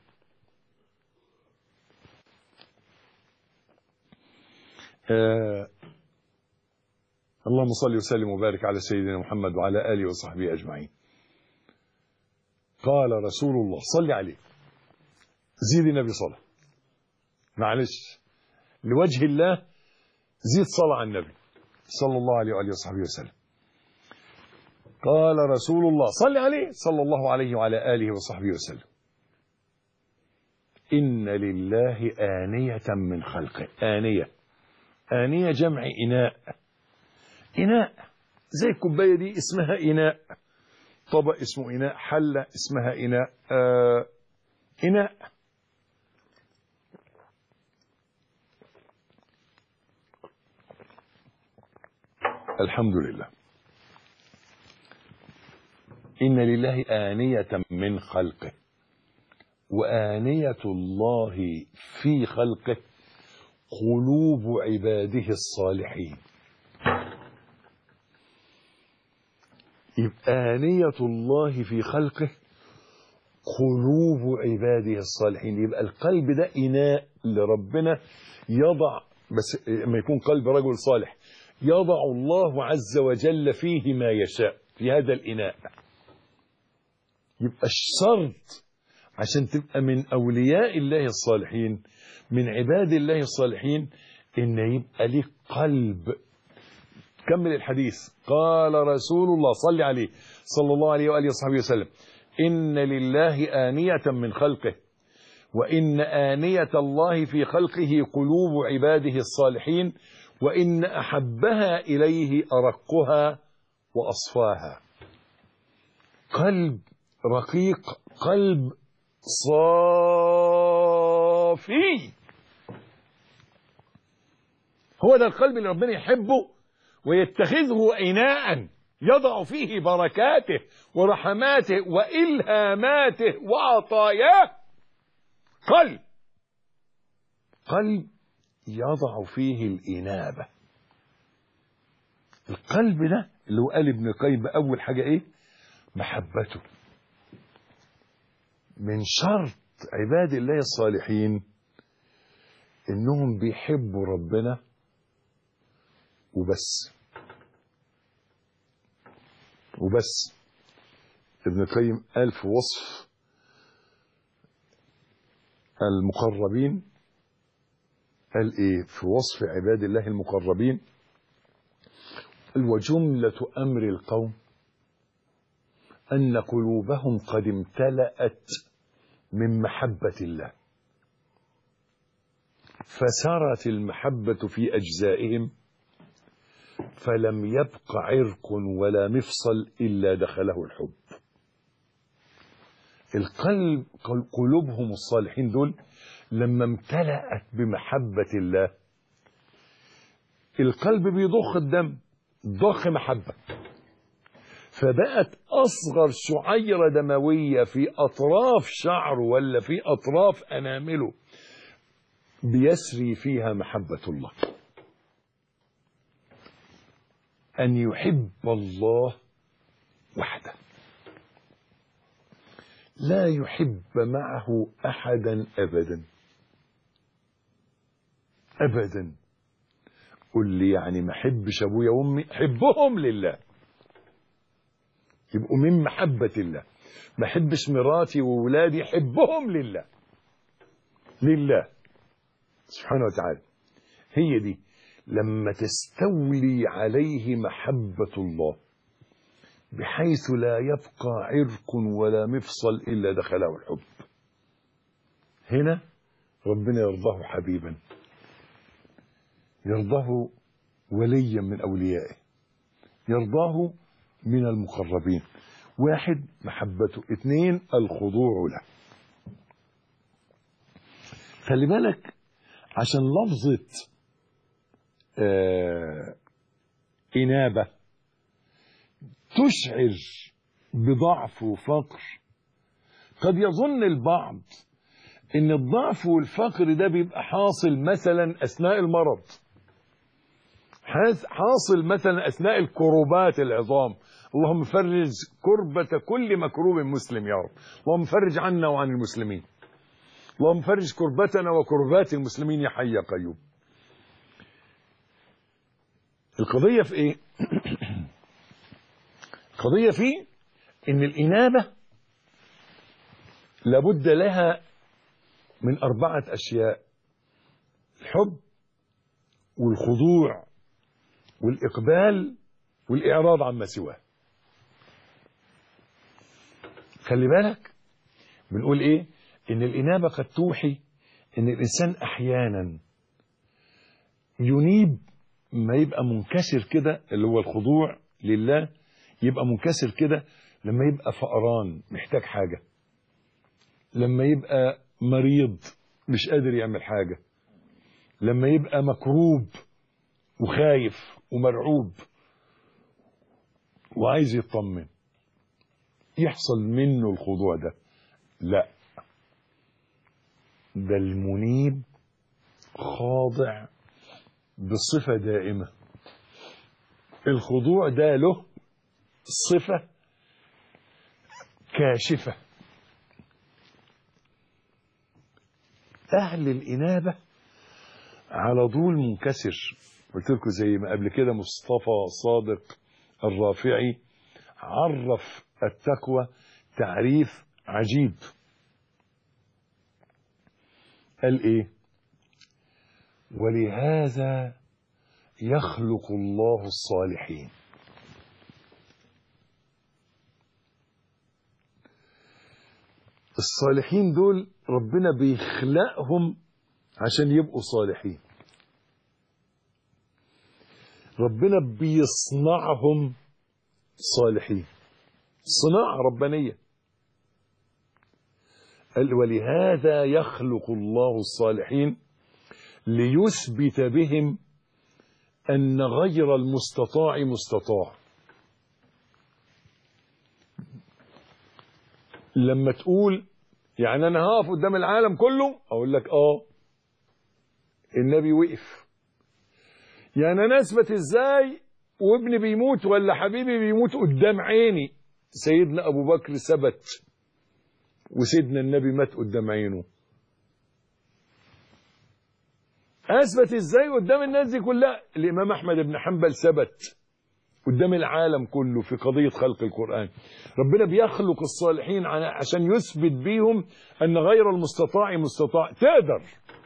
اللهم صل وسلم وبارك على سيدنا محمد وعلى آله وصحبه أجمعين. قال رسول الله صل عليه، زيد النبي صلاة، معلش لوجه الله زيد صلاة على النبي صلى الله عليه وآله وصحبه وسلم. قال رسول الله صل عليه صلى الله عليه وعلى آله وصحبه وسلم: إن لله آنية من خلقه. آنية جمع إناء زي الكوباية دي اسمها إناء، طبق اسمه إناء، حلة اسمها إناء، إناء. الحمد لله. إن لله آنية من خلقه، وآنية الله في خلقه قلوب عباده الصالحين. يبقى آنية الله في خلقه قلوب عباده الصالحين. يبقى القلب ده إناء لربنا يضع، بس لما يكون قلب رجل صالح يضع الله عز وجل فيه ما يشاء في هذا الإناء. يبقى الشرط عشان تبقى من أولياء الله الصالحين، من عباد الله الصالحين، إن يبقى لك قلب. كمل الحديث. قال رسول الله صل عليه صلى الله عليه وآله وصحبه وسلم: إن لله آنية من خلقه، وإن آنية الله في خلقه قلوب عباده الصالحين، وإن أحبها إليه أرقها وأصفاها. قلب رقيق، قلب صافي، هو ده القلب اللي ربنا يحبه ويتخذه إناء يضع فيه بركاته ورحماته وإلهاماته وعطاياه. قلب يضع فيه الإنابة. القلب ده اللي هو قال ابن القيم أول حاجة إيه؟ محبته. من شرط عباد الله الصالحين إنهم بيحبوا ربنا وبس. ابن القيم قال في وصف المقربين، قال ايه في وصف عباد الله المقربين؟ وجملة أمر القوم أن قلوبهم قد امتلأت من محبة الله، فسرت المحبة في أجزائهم، فلم يبق عرق ولا مفصل إلا دخله الحب. القلب، قلوبهم الصالحين دول لما امتلأت بمحبة الله، القلب بيضخ الدم، ضخ محبة، فبقت أصغر شعيرة دموية في أطراف شعره ولا في أطراف أنامله بيسري فيها محبة الله. أن يحب الله وحده، لا يحب معه أحدا أبدا أبدا. قل لي يعني ما أحبش أبويا وأمي؟ حبهم لله، يبقوا من محبة الله. ما أحبش مراتي وولادي؟ حبهم لله، لله سبحانه وتعالى. هي دي لما تستولي عليه محبة الله بحيث لا يبقى عرق ولا مفصل إلا دخله الحب، هنا ربنا يرضاه حبيبا، يرضاه وليا من أوليائه، يرضاه من المقربين. واحد محبته، اثنين الخضوع له. خلي بالك عشان لفظة إنابة تشعر بضعف وفقر. قد يظن البعض ان الضعف والفقر ده بيبقى حاصل مثلا اثناء المرض، حاصل مثلا اثناء الكروبات العظام. اللهم فرج كربة كل مكروب مسلم يا رب، اللهم فرج عنا وعن المسلمين، اللهم فرج كربتنا وكربات المسلمين يا حي يا قيوم. القضية في ايه؟ القضية في ان الإنابة لابد لها من 4 أشياء: الحب والخضوع والإقبال والإعراض عما سواه. خلي بالك بنقول ايه؟ ان الإنابة قد توحي ان الإنسان احيانا ينيب ما يبقى منكسر كده، اللي هو الخضوع لله، يبقى منكسر كده لما يبقى فقران محتاج حاجة، لما يبقى مريض مش قادر يعمل حاجة، لما يبقى مكروب وخايف ومرعوب وعايز يطمن، يحصل منه الخضوع ده. لا، ده المنيب خاضع بصفة دائمة. الخضوع ده له صفة كاشفة. أهل الإنابة على طول منكسر. قلت لكم زي ما قبل كده مصطفى صادق الرافعي عرف التقوى تعريف عجيب. قال إيه؟ ولهذا يخلق الله الصالحين. الصالحين دول ربنا بيخلقهم عشان يبقوا صالحين، ربنا بيصنعهم صالحين، صناعة ربانية. قال ولهذا يخلق الله الصالحين ليثبت بهم أن غير المستطاع مستطاع. لما تقول يعني أنا هقف قدام العالم كله، أقول لك النبي وقف. يعني أنا أثبت إزاي وابني بيموت ولا حبيبي بيموت قدام عيني؟ سيدنا أبو بكر ثبت وسيدنا النبي مات قدام عينه. أثبت إزاي قدام الناس دي كلها؟ الإمام أحمد بن حنبل ثبت قدام العالم كله في قضية خلق القرآن. ربنا بيخلق الصالحين عشان يثبت بيهم أن غير المستطاع مستطاع. تقدر.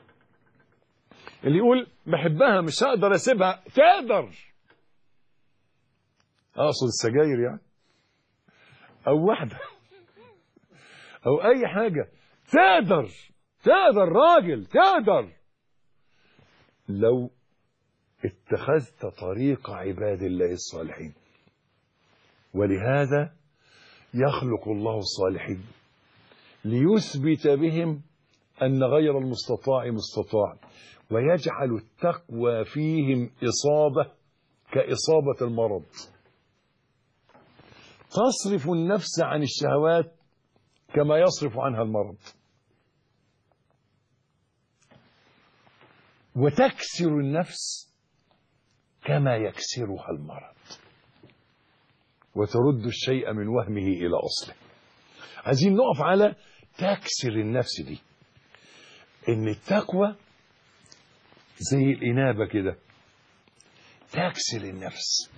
اللي يقول بحبها مش هقدر أسيبها، تقدر. أقصد السجاير يعني، أو واحدة أو أي حاجة، تقدر راجل، تقدر لو اتخذت طريق عباد الله الصالحين. ولهذا يخلق الله الصالحين ليثبت بهم أن غير المستطاع مستطاع، ويجعل التقوى فيهم إصابة كإصابة المرض. تصرف النفس عن الشهوات كما يصرف عنها المرض، وتكسر النفس كما يكسرها المرض، وترد الشيء من وهمه إلى أصله. عايزين نقف على تكسر النفس دي، إن التقوى زي الإنابة كده تكسر النفس،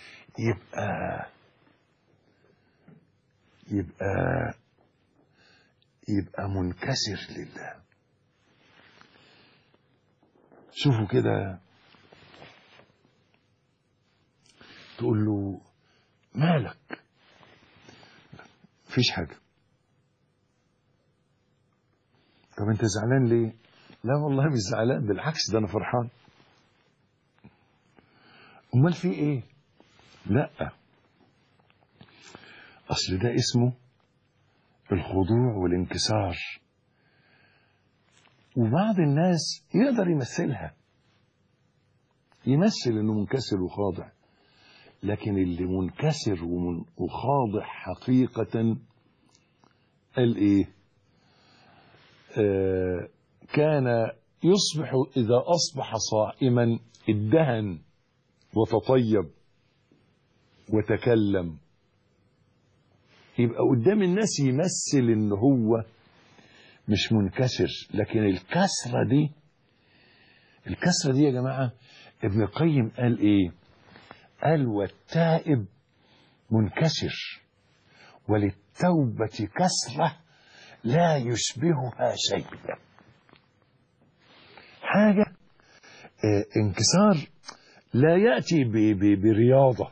يبقى منكسر لله. شوفوا كده، تقول له مالك؟ مفيش حاجة. طب انت زعلان ليه؟ لا والله مش زعلان، بالعكس ده انا فرحان. امال في ايه؟ لا، اصل ده اسمه الخضوع والانكسار. وبعض الناس يقدر يمثلها، يمثل انه منكسر وخاضع، لكن اللي منكسر وخاضع حقيقة قال ايه؟ كان يصبح اذا اصبح صائما ادهن وتطيب وتكلم. يبقى قدام الناس يمثل ان هو مش منكسر، لكن الكسرة دي يا جماعة ابن القيم قال ايه؟ قال والتائب منكسر وللتوبة كسرة لا يشبهها شيء. حاجة انكسار لا يأتي برياضة،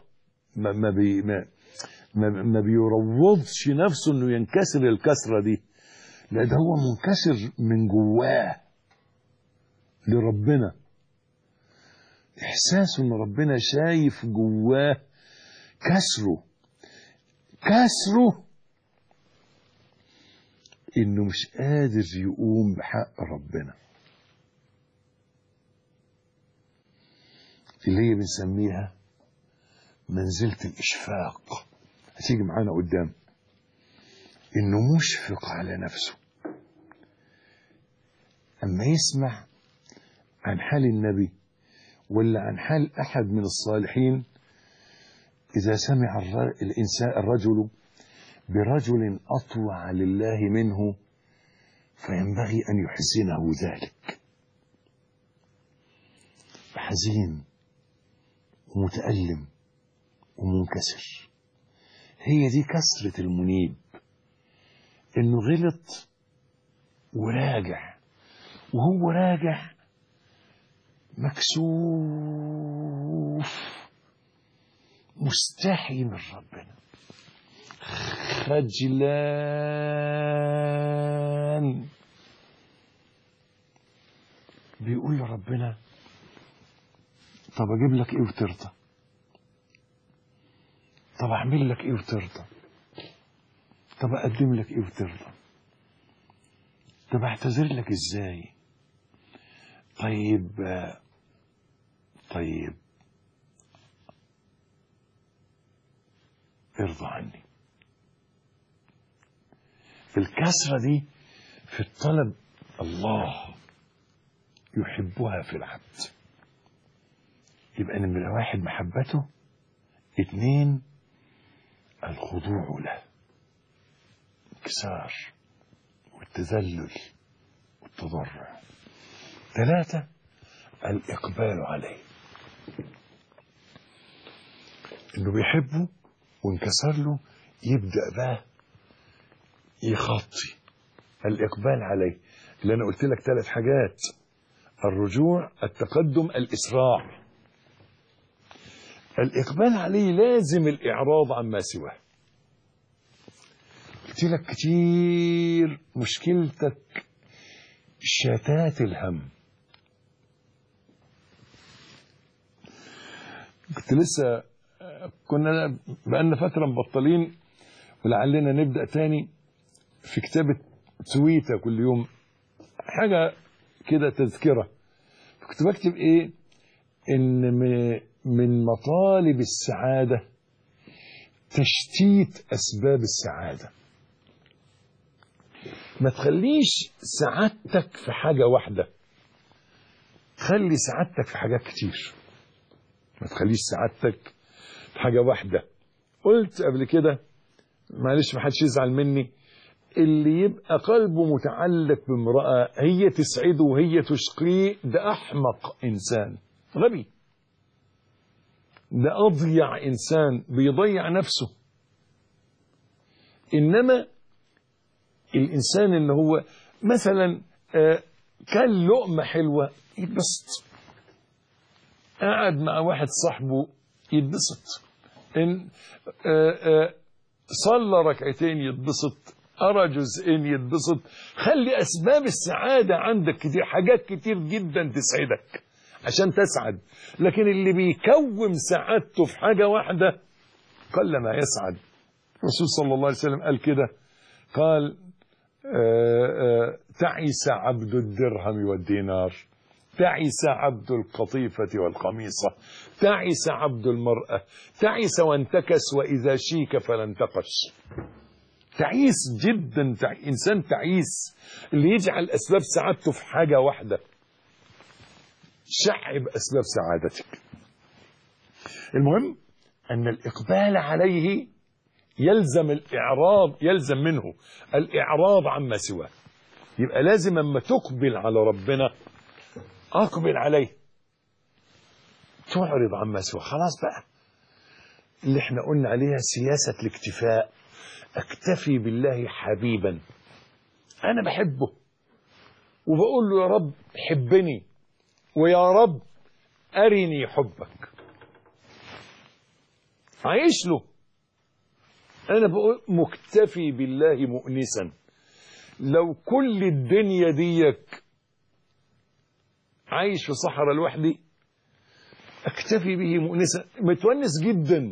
ما بيروضش نفسه انه ينكسر الكسرة دي، لا ده هو منكسر من جواه لربنا، احساسه ان ربنا شايف جواه كسره انه مش قادر يقوم بحق ربنا، اللي هي بنسميها منزلة الإشفاق. هتيجي معانا قدام، انه مشفق على نفسه اما يسمع عن حال النبي ولا عن حال احد من الصالحين. اذا سمع الرجل برجل اطوع لله منه فينبغي ان يحزنه ذلك، حزين ومتألم ومنكسر. هي دي كسرة المنيب، انه غلط وراجع، وهو راجع مكسوف مستحي من ربنا، خجلان، بيقول لربنا طب اجيب لك ايه وترضى؟ طب اعمل لك ايه وترضى؟ طب اقدم لك ايه وترضى؟ طب اعتذر لك ازاي؟ طيب ارضى عني. الكسرة دي في الطلب الله يحبها في العبد. يبقى نمرة 1 محبته، 2 الخضوع له، الانكسار والتذلل والتضرع، 3 الإقبال عليه، إنه بيحبه وانكسر له يبدأ بقى يخطي. الإقبال عليه اللي أنا قلت لك 3 حاجات: الرجوع، التقدم، الإسراع. الإقبال عليه لازم الإعراض عما سواه. قلت لك كتير مشكلتك شتات الهم. كنت لسه كنا بقالنا فترة مبطلين ولعلنا نبدأ تاني في كتابة تويتة كل يوم، حاجة كده تذكرة. كنت بكتب ايه؟ ان من مطالب السعادة تشتيت أسباب السعادة. ما تخليش سعادتك في حاجة واحدة، خلي سعادتك في حاجات كتير. ما تخليش سعادتك في حاجة واحدة. قلت قبل كده، معلش ما حدش يزعل مني، اللي يبقى قلبه متعلق بامرأة هي تسعده وهي تشقيه، ده أحمق إنسان، غبي، ده أضيع إنسان، بيضيع نفسه. إنما الإنسان اللي هو مثلا كان لقمة حلوة يتبسط، قعد مع واحد صاحبه يتبسط، إن صلى ركعتين يتبسط، قرأ جزئين يتبسط. خلي أسباب السعادة عندك كتير، حاجات كتير جدا تسعدك عشان تسعد. لكن اللي بيكوم سعادته في حاجة واحدة قل ما يسعد. الرسول صلى الله عليه وسلم قال كده، قال تعس عبد الدرهم والدينار، تعس عبد القطيفة والقميصة، تعس عبد المرأة، تعس وانتكس وإذا شيك فلا انتقش. تعيس جدا، إنسان تعيس اللي يجعل أسباب سعادته في حاجة واحدة. شعب أسباب سعادتك. المهم أن الإقبال عليه يلزم الإعراض، يلزم منه الإعراض عما سواه. يبقى لازم أما تقبل على ربنا أقبل عليه، تعرض عما سواه. خلاص بقى اللي احنا قلنا عليها سياسة الاكتفاء. اكتفي بالله حبيبا، أنا بحبه وبقول له يا رب حبني، ويا رب أرني حبك، عايش له. أنا بقول مكتفي بالله مؤنسا. لو كل الدنيا ديك عايش في صحراء لوحدي اكتفي به مؤنسا، متونس جدا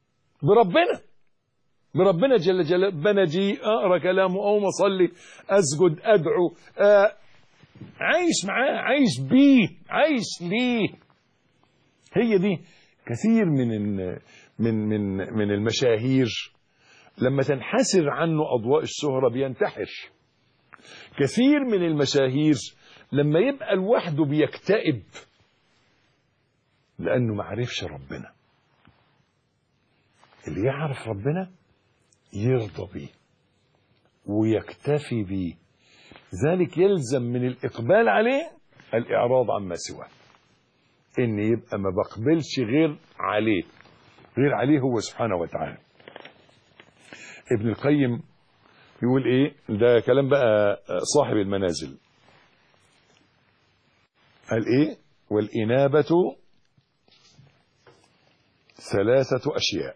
بربنا جل جلاله. بنجي اقرا كلامه او مصلي اسجد ادعو، عايش معاه، عايش بيه، عايش ليه. هي دي. كثير من المشاهير لما تنحسر عنه اضواء الشهرة بينتحر. كثير من المشاهير لما يبقى لوحده بيكتئب لانه ما عرفش ربنا. اللي يعرف ربنا يرضى بيه ويكتفي بيه، ذلك يلزم من الإقبال عليه الإعراض عما سواه. إن يبقى ما بقبلش غير عليه هو سبحانه وتعالى. ابن القيم يقول إيه، ده كلام بقى صاحب المنازل، قال إيه: والإنابة 3 أشياء.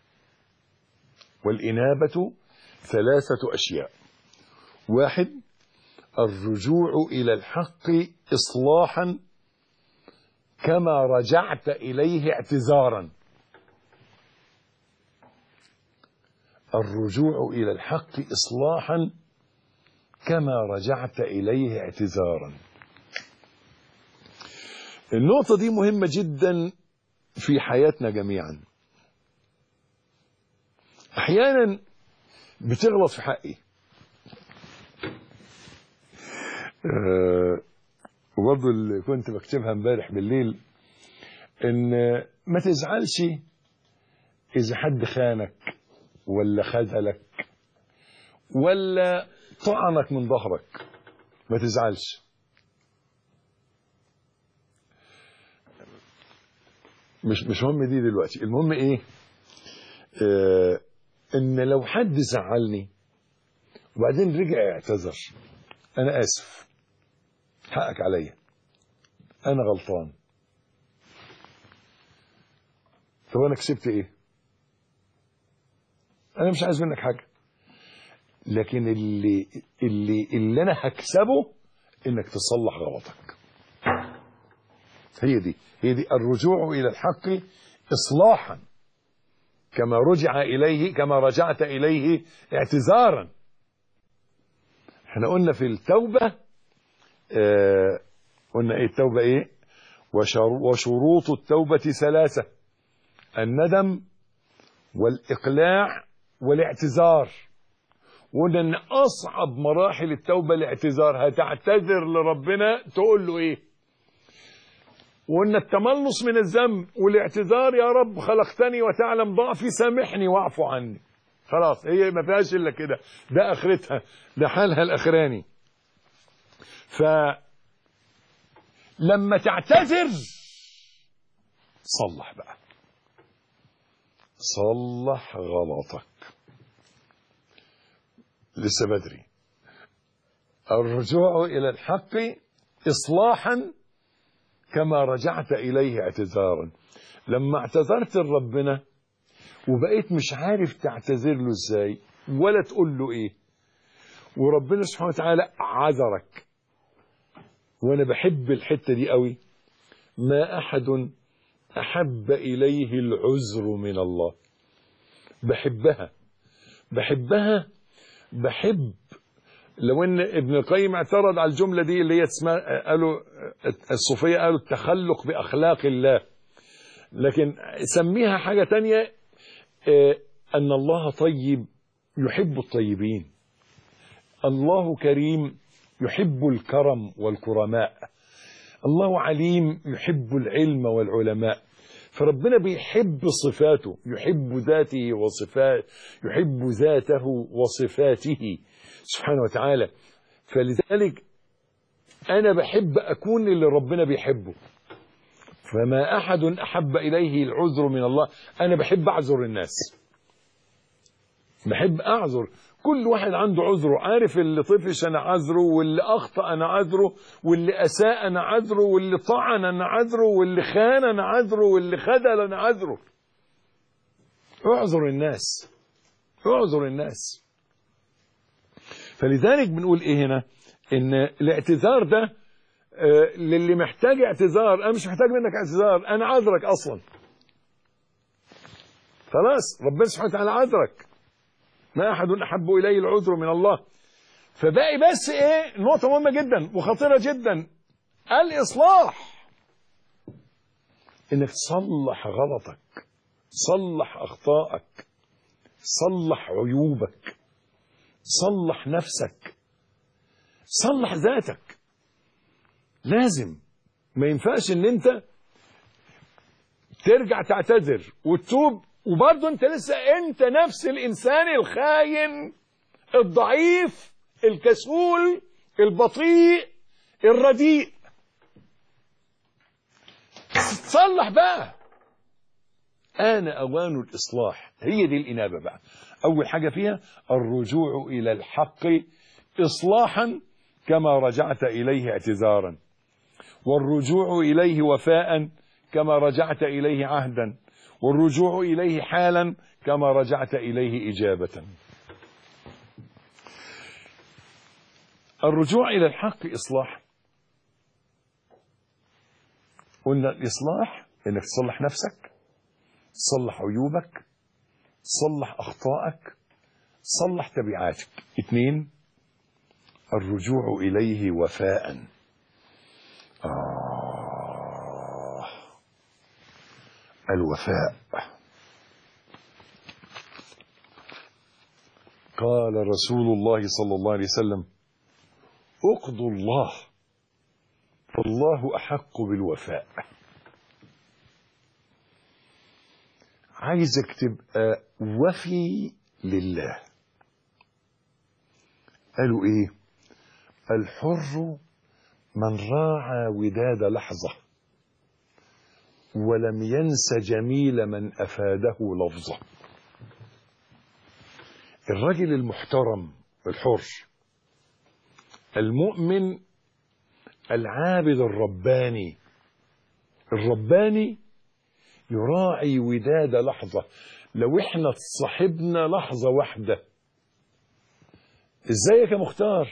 والإنابة 3 أشياء. 1 الرجوع إلى الحق إصلاحا كما رجعت إليه اعتذارا. الرجوع إلى الحق إصلاحا كما رجعت إليه اعتذارا. النقطة دي مهمة جدا في حياتنا جميعا. أحيانا بتغلط في حقي، وبرضه اللي كنت بكتبها امبارح بالليل، ان ما تزعلش اذا حد خانك ولا خذلك ولا طعنك من ظهرك، ما تزعلش. مش مهم دي دلوقتي. المهم ايه؟ ان لو حد زعلني وبعدين رجع يعتذر، انا اسف، حقك عليا، انا غلطان. طب انا كسبت ايه؟ انا مش عايز منك حاجه، لكن اللي انا هكسبه انك تصلح غلطك. هي دي الرجوع الى الحق اصلاحا كما رجعت اليه اعتذارا. احنا قلنا في التوبه، قلنا ايه التوبه؟ ايه؟ وشروط التوبة 3: الندم والإقلاع والاعتذار. وقلنا ان اصعب مراحل التوبة الاعتذار. هتعتذر لربنا تقول له ايه؟ وقلنا التملص من الذنب والاعتذار: يا رب خلقتني وتعلم ضعفي، سامحني واعف عني. خلاص، هي ما فيهاش الا كده، ده اخرتها، ده حالها الاخراني. فلما تعتذر صلح بقى، صلح غلطك، لسه بدري. الرجوع إلى الحق إصلاحا كما رجعت إليه اعتذارا. لما اعتذرت لربنا وبقيت مش عارف تعتذر له ازاي ولا تقول له ايه، وربنا سبحانه وتعالى عذرك. وانا بحب الحتة دي قوي: ما أحد أحب إليه العذر من الله. بحب لو ان ابن القيم اعترض على الجملة دي اللي هي اسمها، قالوا الصوفية قالوا التخلق بأخلاق الله، لكن سميها حاجة تانية: أن الله طيب يحب الطيبين، الله كريم يحب الكرم والكرماء، الله عليم يحب العلم والعلماء. فربنا بيحب صفاته، يحب ذاته وصفاته سبحانه وتعالى. فلذلك أنا بحب أكون اللي ربنا بيحبه. فما أحد أحب إليه العذر من الله. أنا بحب أعذر الناس، بحب أعذر كل واحد عنده عذره. عارف اللي طفش أنا عذره، واللي أخطأ أنا عذره، واللي أساء أنا عذره، واللي طعن أنا عذره، واللي خان أنا عذره، واللي خذل أنا عذره. اعذر الناس، اعذر الناس. فلذلك بنقول إيه هنا؟ إن الاعتذار ده للي محتاج اعتذار. أنا مش محتاج منك اعتذار، أنا عذرك أصلا. خلاص، ربنا سبحانه وتعالى عذرك. ما أحد أحب إليه العذر من الله. فباقي بس إيه؟ نقطة مهمة جدا وخطيرة جدا: الإصلاح. إنك تصلح غلطك، صلح أخطائك، صلح عيوبك، صلح نفسك، صلح ذاتك. لازم، ما ينفعش إن أنت ترجع تعتذر وتتوب وبرضه انت لسه انت نفس الانسان الخاين الضعيف الكسول البطيء الرديء. تصلح بقى، آن أوان الإصلاح. هي دي الإنابة بقى. أول حاجة فيها الرجوع إلى الحق إصلاحا كما رجعت إليه اعتذارا، والرجوع إليه وفاء كما رجعت إليه عهدا، والرجوع إليه حالا كما رجعت إليه إجابة. الرجوع إلى الحق إصلاح. قلنا الإصلاح إنك تصلح نفسك، تصلح عيوبك، تصلح أخطائك، تصلح تبعاتك. 2، الرجوع إليه وفاء. الوفاء. قال رسول الله صلى الله عليه وسلم: اقضوا الله فالله أحق بالوفاء. عايزك تبقى وفي لله. قالوا ايه؟ الحر من راعى وداد لحظة ولم ينس جميل من أفاده لفظه. الرجل المحترم الحر المؤمن العابد الرباني يراعي وداد لحظة. لو احنا تصاحبنا لحظة واحدة: ازيك يا مختار؟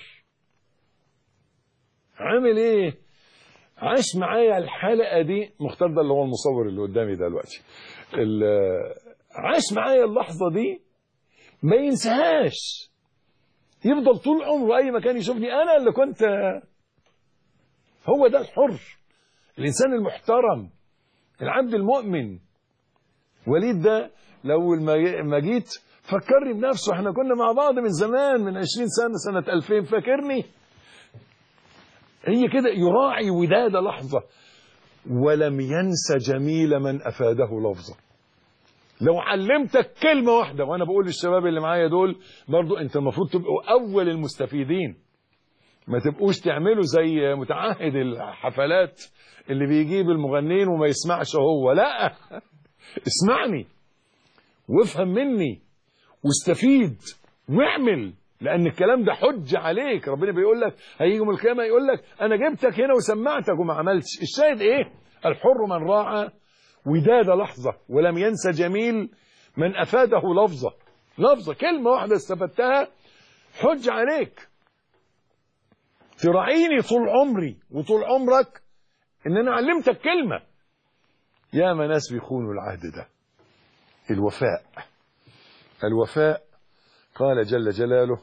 عامل ايه؟ عاش معايا الحلقة دي. مختار ده اللي هو المصور اللي قدامي ده دلوقتي. عاش معايا اللحظة دي ما ينساهاش، يفضل طول عمره اي مكان يشوفني انا اللي كنت. هو ده الحر الإنسان المحترم، العبد المؤمن. وليد ده لو ما جيت فكرني بنفسه، احنا كنا مع بعض من زمان، من 20 سنة، سنة 2000، فاكرني؟ هي كده، يراعي وداد لحظة، ولم ينس جميل من أفاده لفظة. لو علمتك كلمة واحدة، وأنا بقول للشباب اللي معايا دول برضو، أنت المفروض تبقوا أول المستفيدين، ما تبقوش تعملوا زي متعهد الحفلات اللي بيجيب المغنين وما يسمعش هو. لا، اسمعني وافهم مني واستفيد واعمل، لأن الكلام ده حجة عليك. ربنا بيقول لك، هيجي يوم القيامة يقول لك أنا جبتك هنا وسمعتك وما عملتش. الشاهد إيه؟ الحر من راعى وداد لحظة، ولم ينسى جميل من أفاده لفظة. لفظة، كلمة واحدة استفدتها حجة عليك، تراعيني طول عمري وطول عمرك إن أنا علمتك كلمة. يا ما ناس بيخونوا العهد ده. الوفاء، الوفاء. قال جل جلاله: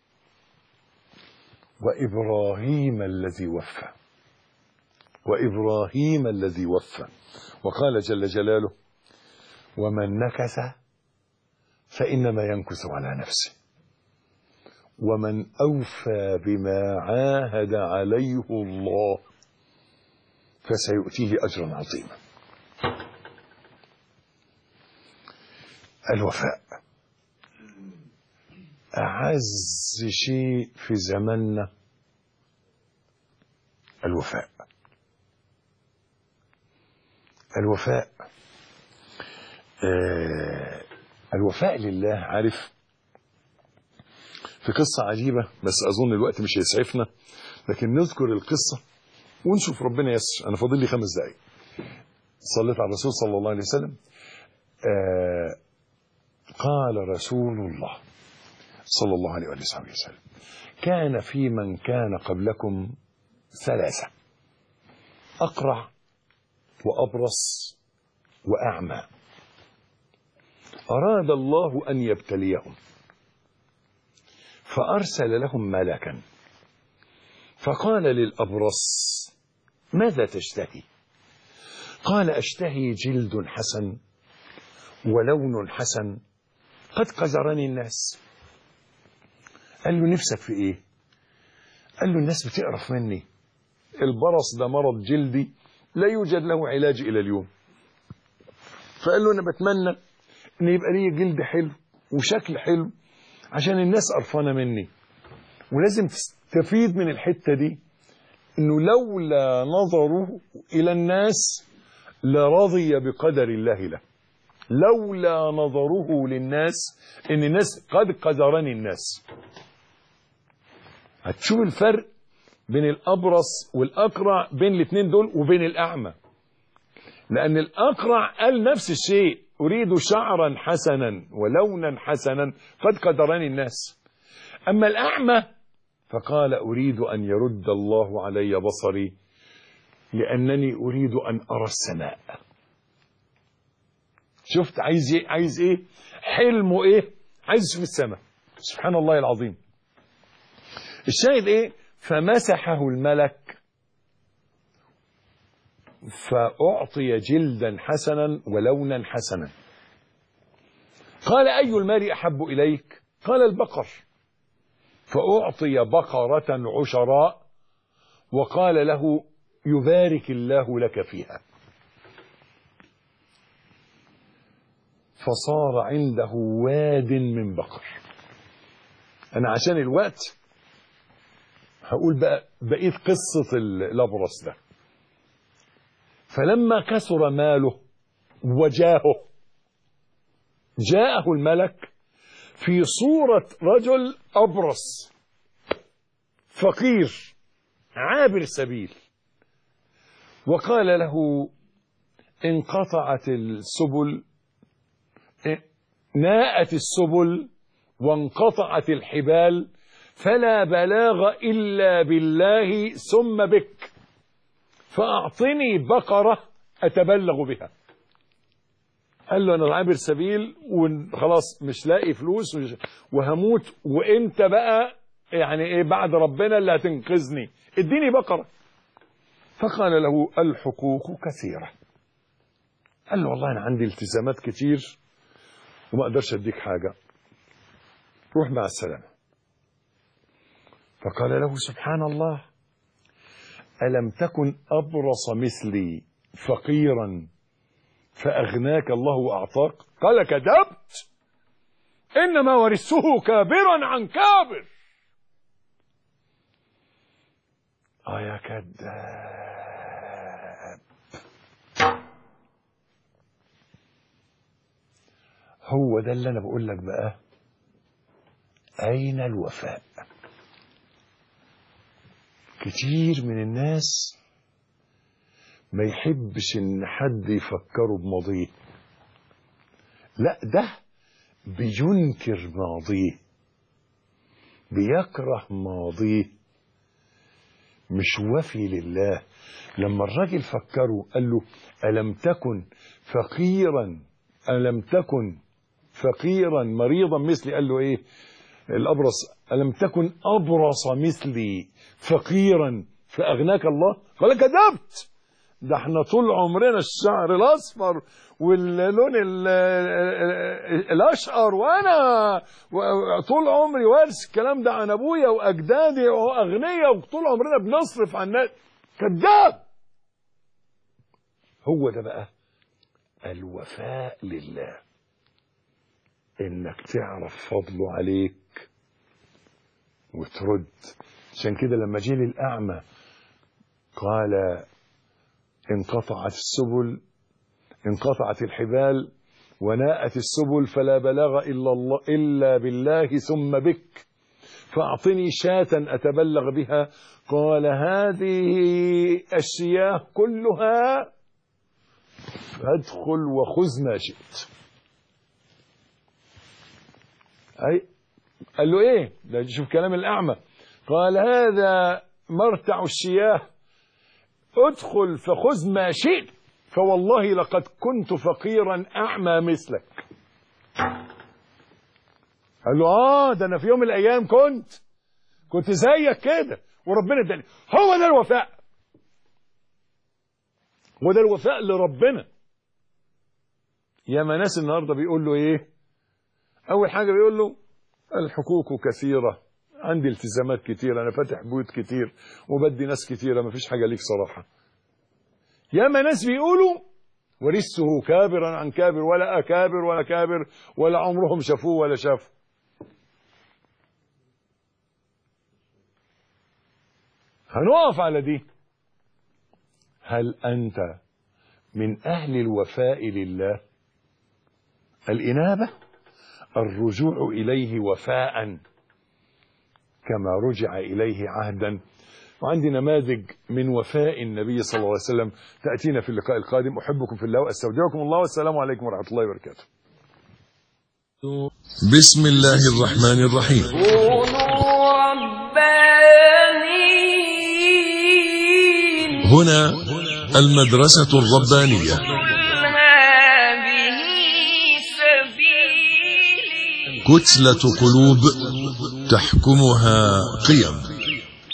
وإبراهيم الذي وفى، وإبراهيم الذي وفى. وقال جل جلاله: ومن نكث فإنما ينكث على نفسه، ومن أوفى بما عاهد عليه الله فسيؤتيه أجرا عظيما. الوفاء أعز شيء في زماننا، الوفاء. الوفاء الوفاء لله. عارف، في قصة عجيبة، بس أظن الوقت مش هيسعفنا، لكن نذكر القصة ونشوف ربنا يسر. أنا فاضل لي 5 دقايق. صليت على الرسول صلى الله عليه وسلم. قال رسول الله صلى الله عليه وسلم: كان في من كان قبلكم 3: أقرع وأبرص وأعمى، أراد الله أن يبتليهم فأرسل لهم ملكا فقال للأبرص: ماذا تشتهي؟ قال: أشتهي جلد حسن ولون حسن قد قذرني الناس. قال له: نفسك في ايه؟ قال له: الناس بتقرف مني، البرص ده مرض جلدي لا يوجد له علاج الى اليوم. فقال له: انا بتمنى ان يبقى لي جلد حلو وشكل حلو عشان الناس قرفانه مني. ولازم تستفيد من الحته دي، انه لولا نظره الى الناس لرضي بقدر الله له. لولا نظره للناس، ان الناس قد قذرني الناس. هتشوف الفرق بين الأبرص والأقرع، بين الاثنين دول وبين الأعمى. لأن الأقرع قال نفس الشيء: أريد شعرا حسنا ولونا حسنا قد قدرني الناس. أما الأعمى فقال: أريد أن يرد الله علي بصري لأنني أريد أن أرى السماء. شفت عايز ايه؟ عايز ايه؟ حلمه ايه؟ عايز يشوف السماء. سبحان الله العظيم. الشاهد ايه؟ فمسحه الملك فأعطي جلدا حسنا ولونا حسنا. قال: أي المال أحب إليك؟ قال: البقر. فأعطي بقرة عشراء وقال له: يبارك الله لك فيها. فصار عنده واد من بقر. أنا عشان الوقت هقول بقيت قصة الأبرص ده. فلما كثر ماله وجاهه، جاءه الملك في صورة رجل أبرص فقير عابر سبيل، وقال له: انقطعت السبل، ناءت السبل وانقطعت الحبال، فلا بلاغ إلا بالله ثم بك، فأعطني بقرة أتبلغ بها. قال له: أنا عابر سبيل وخلاص مش لاقي فلوس وهموت، وإنت بقى يعني إيه بعد ربنا اللي هتنقذني، اديني بقرة. فقال له الحقوق كثيرة. قال له والله أنا عندي التزامات كتير وما أقدرش أديك حاجة، روح مع السلامة. فقال له سبحان الله، ألم تكن أبرص مثلي فقيرا فأغناك الله وأعطاك؟ قال كذبت، إنما ورثته كابرا عن كابر. يا كذاب. هو ده اللي أنا بقول لك بقى، أين الوفاء؟ كتير من الناس ما يحبش إن حد يفكره بماضيه، لا ده بينكر ماضيه، بيكره ماضيه، مش وفي لله. لما الراجل فكره قال له ألم تكن فقيرا مريضا مثلي، قال له ايه الأبرص؟ ألم تكن أبرص مثلي فقيرا فأغناك الله؟ قال كذبت، ده احنا طول عمرنا الشعر الأصفر واللون الأشقر، وأنا طول عمري وارث الكلام ده عن أبويا وأجدادي وأغنياء، وطول عمرنا بنصرف عن الناس. كذاب. هو ده بقى الوفاء لله، إنك تعرف فضله عليك وترد. عشان كده لما جه للأعمى قال انقطعت الحبال وناءت السبل فلا بلاغ إلا بالله ثم بك، فأعطني شاة أتبلغ بها. قال هذه الشياه كلها فادخل وخذ ما شئت. قال له ايه ده؟ شوف كلام الأعمى. قال هذا مرتع الشياه، ادخل فخذ ما شئت، فوالله لقد كنت فقيرا أعمى مثلك. قال له ده أنا في يوم من الأيام كنت زيك كده وربنا اداني. هو ده الوفاء، وده الوفاء لربنا. يا ما ناس النهارده بيقول له ايه؟ أول حاجة بيقول له الحقوق كثيرة، عندي التزامات كتير، أنا فاتح بيوت كتير وبدي ناس كتيرة، مفيش حاجة ليك صراحة. ياما ناس بيقولوا ورثته كابرا عن كابر، ولا أكابر ولا كابر ولا عمرهم شافوه ولا شافوا. هنقف على دي. هل أنت من أهل الوفاء لله؟ الإنابة الرجوع إليه وفاء كما رجع إليه عهدا. وعندي نماذج من وفاء النبي صلى الله عليه وسلم تأتينا في اللقاء القادم. أحبكم في الله وأستودعكم الله، والسلام عليكم ورحمة الله وبركاته.
بسم الله الرحمن الرحيم.
كونوا ربانيين.
هنا المدرسة الربانية.
هذه سبيلي.
كتلة قلوب تحكمها قيم.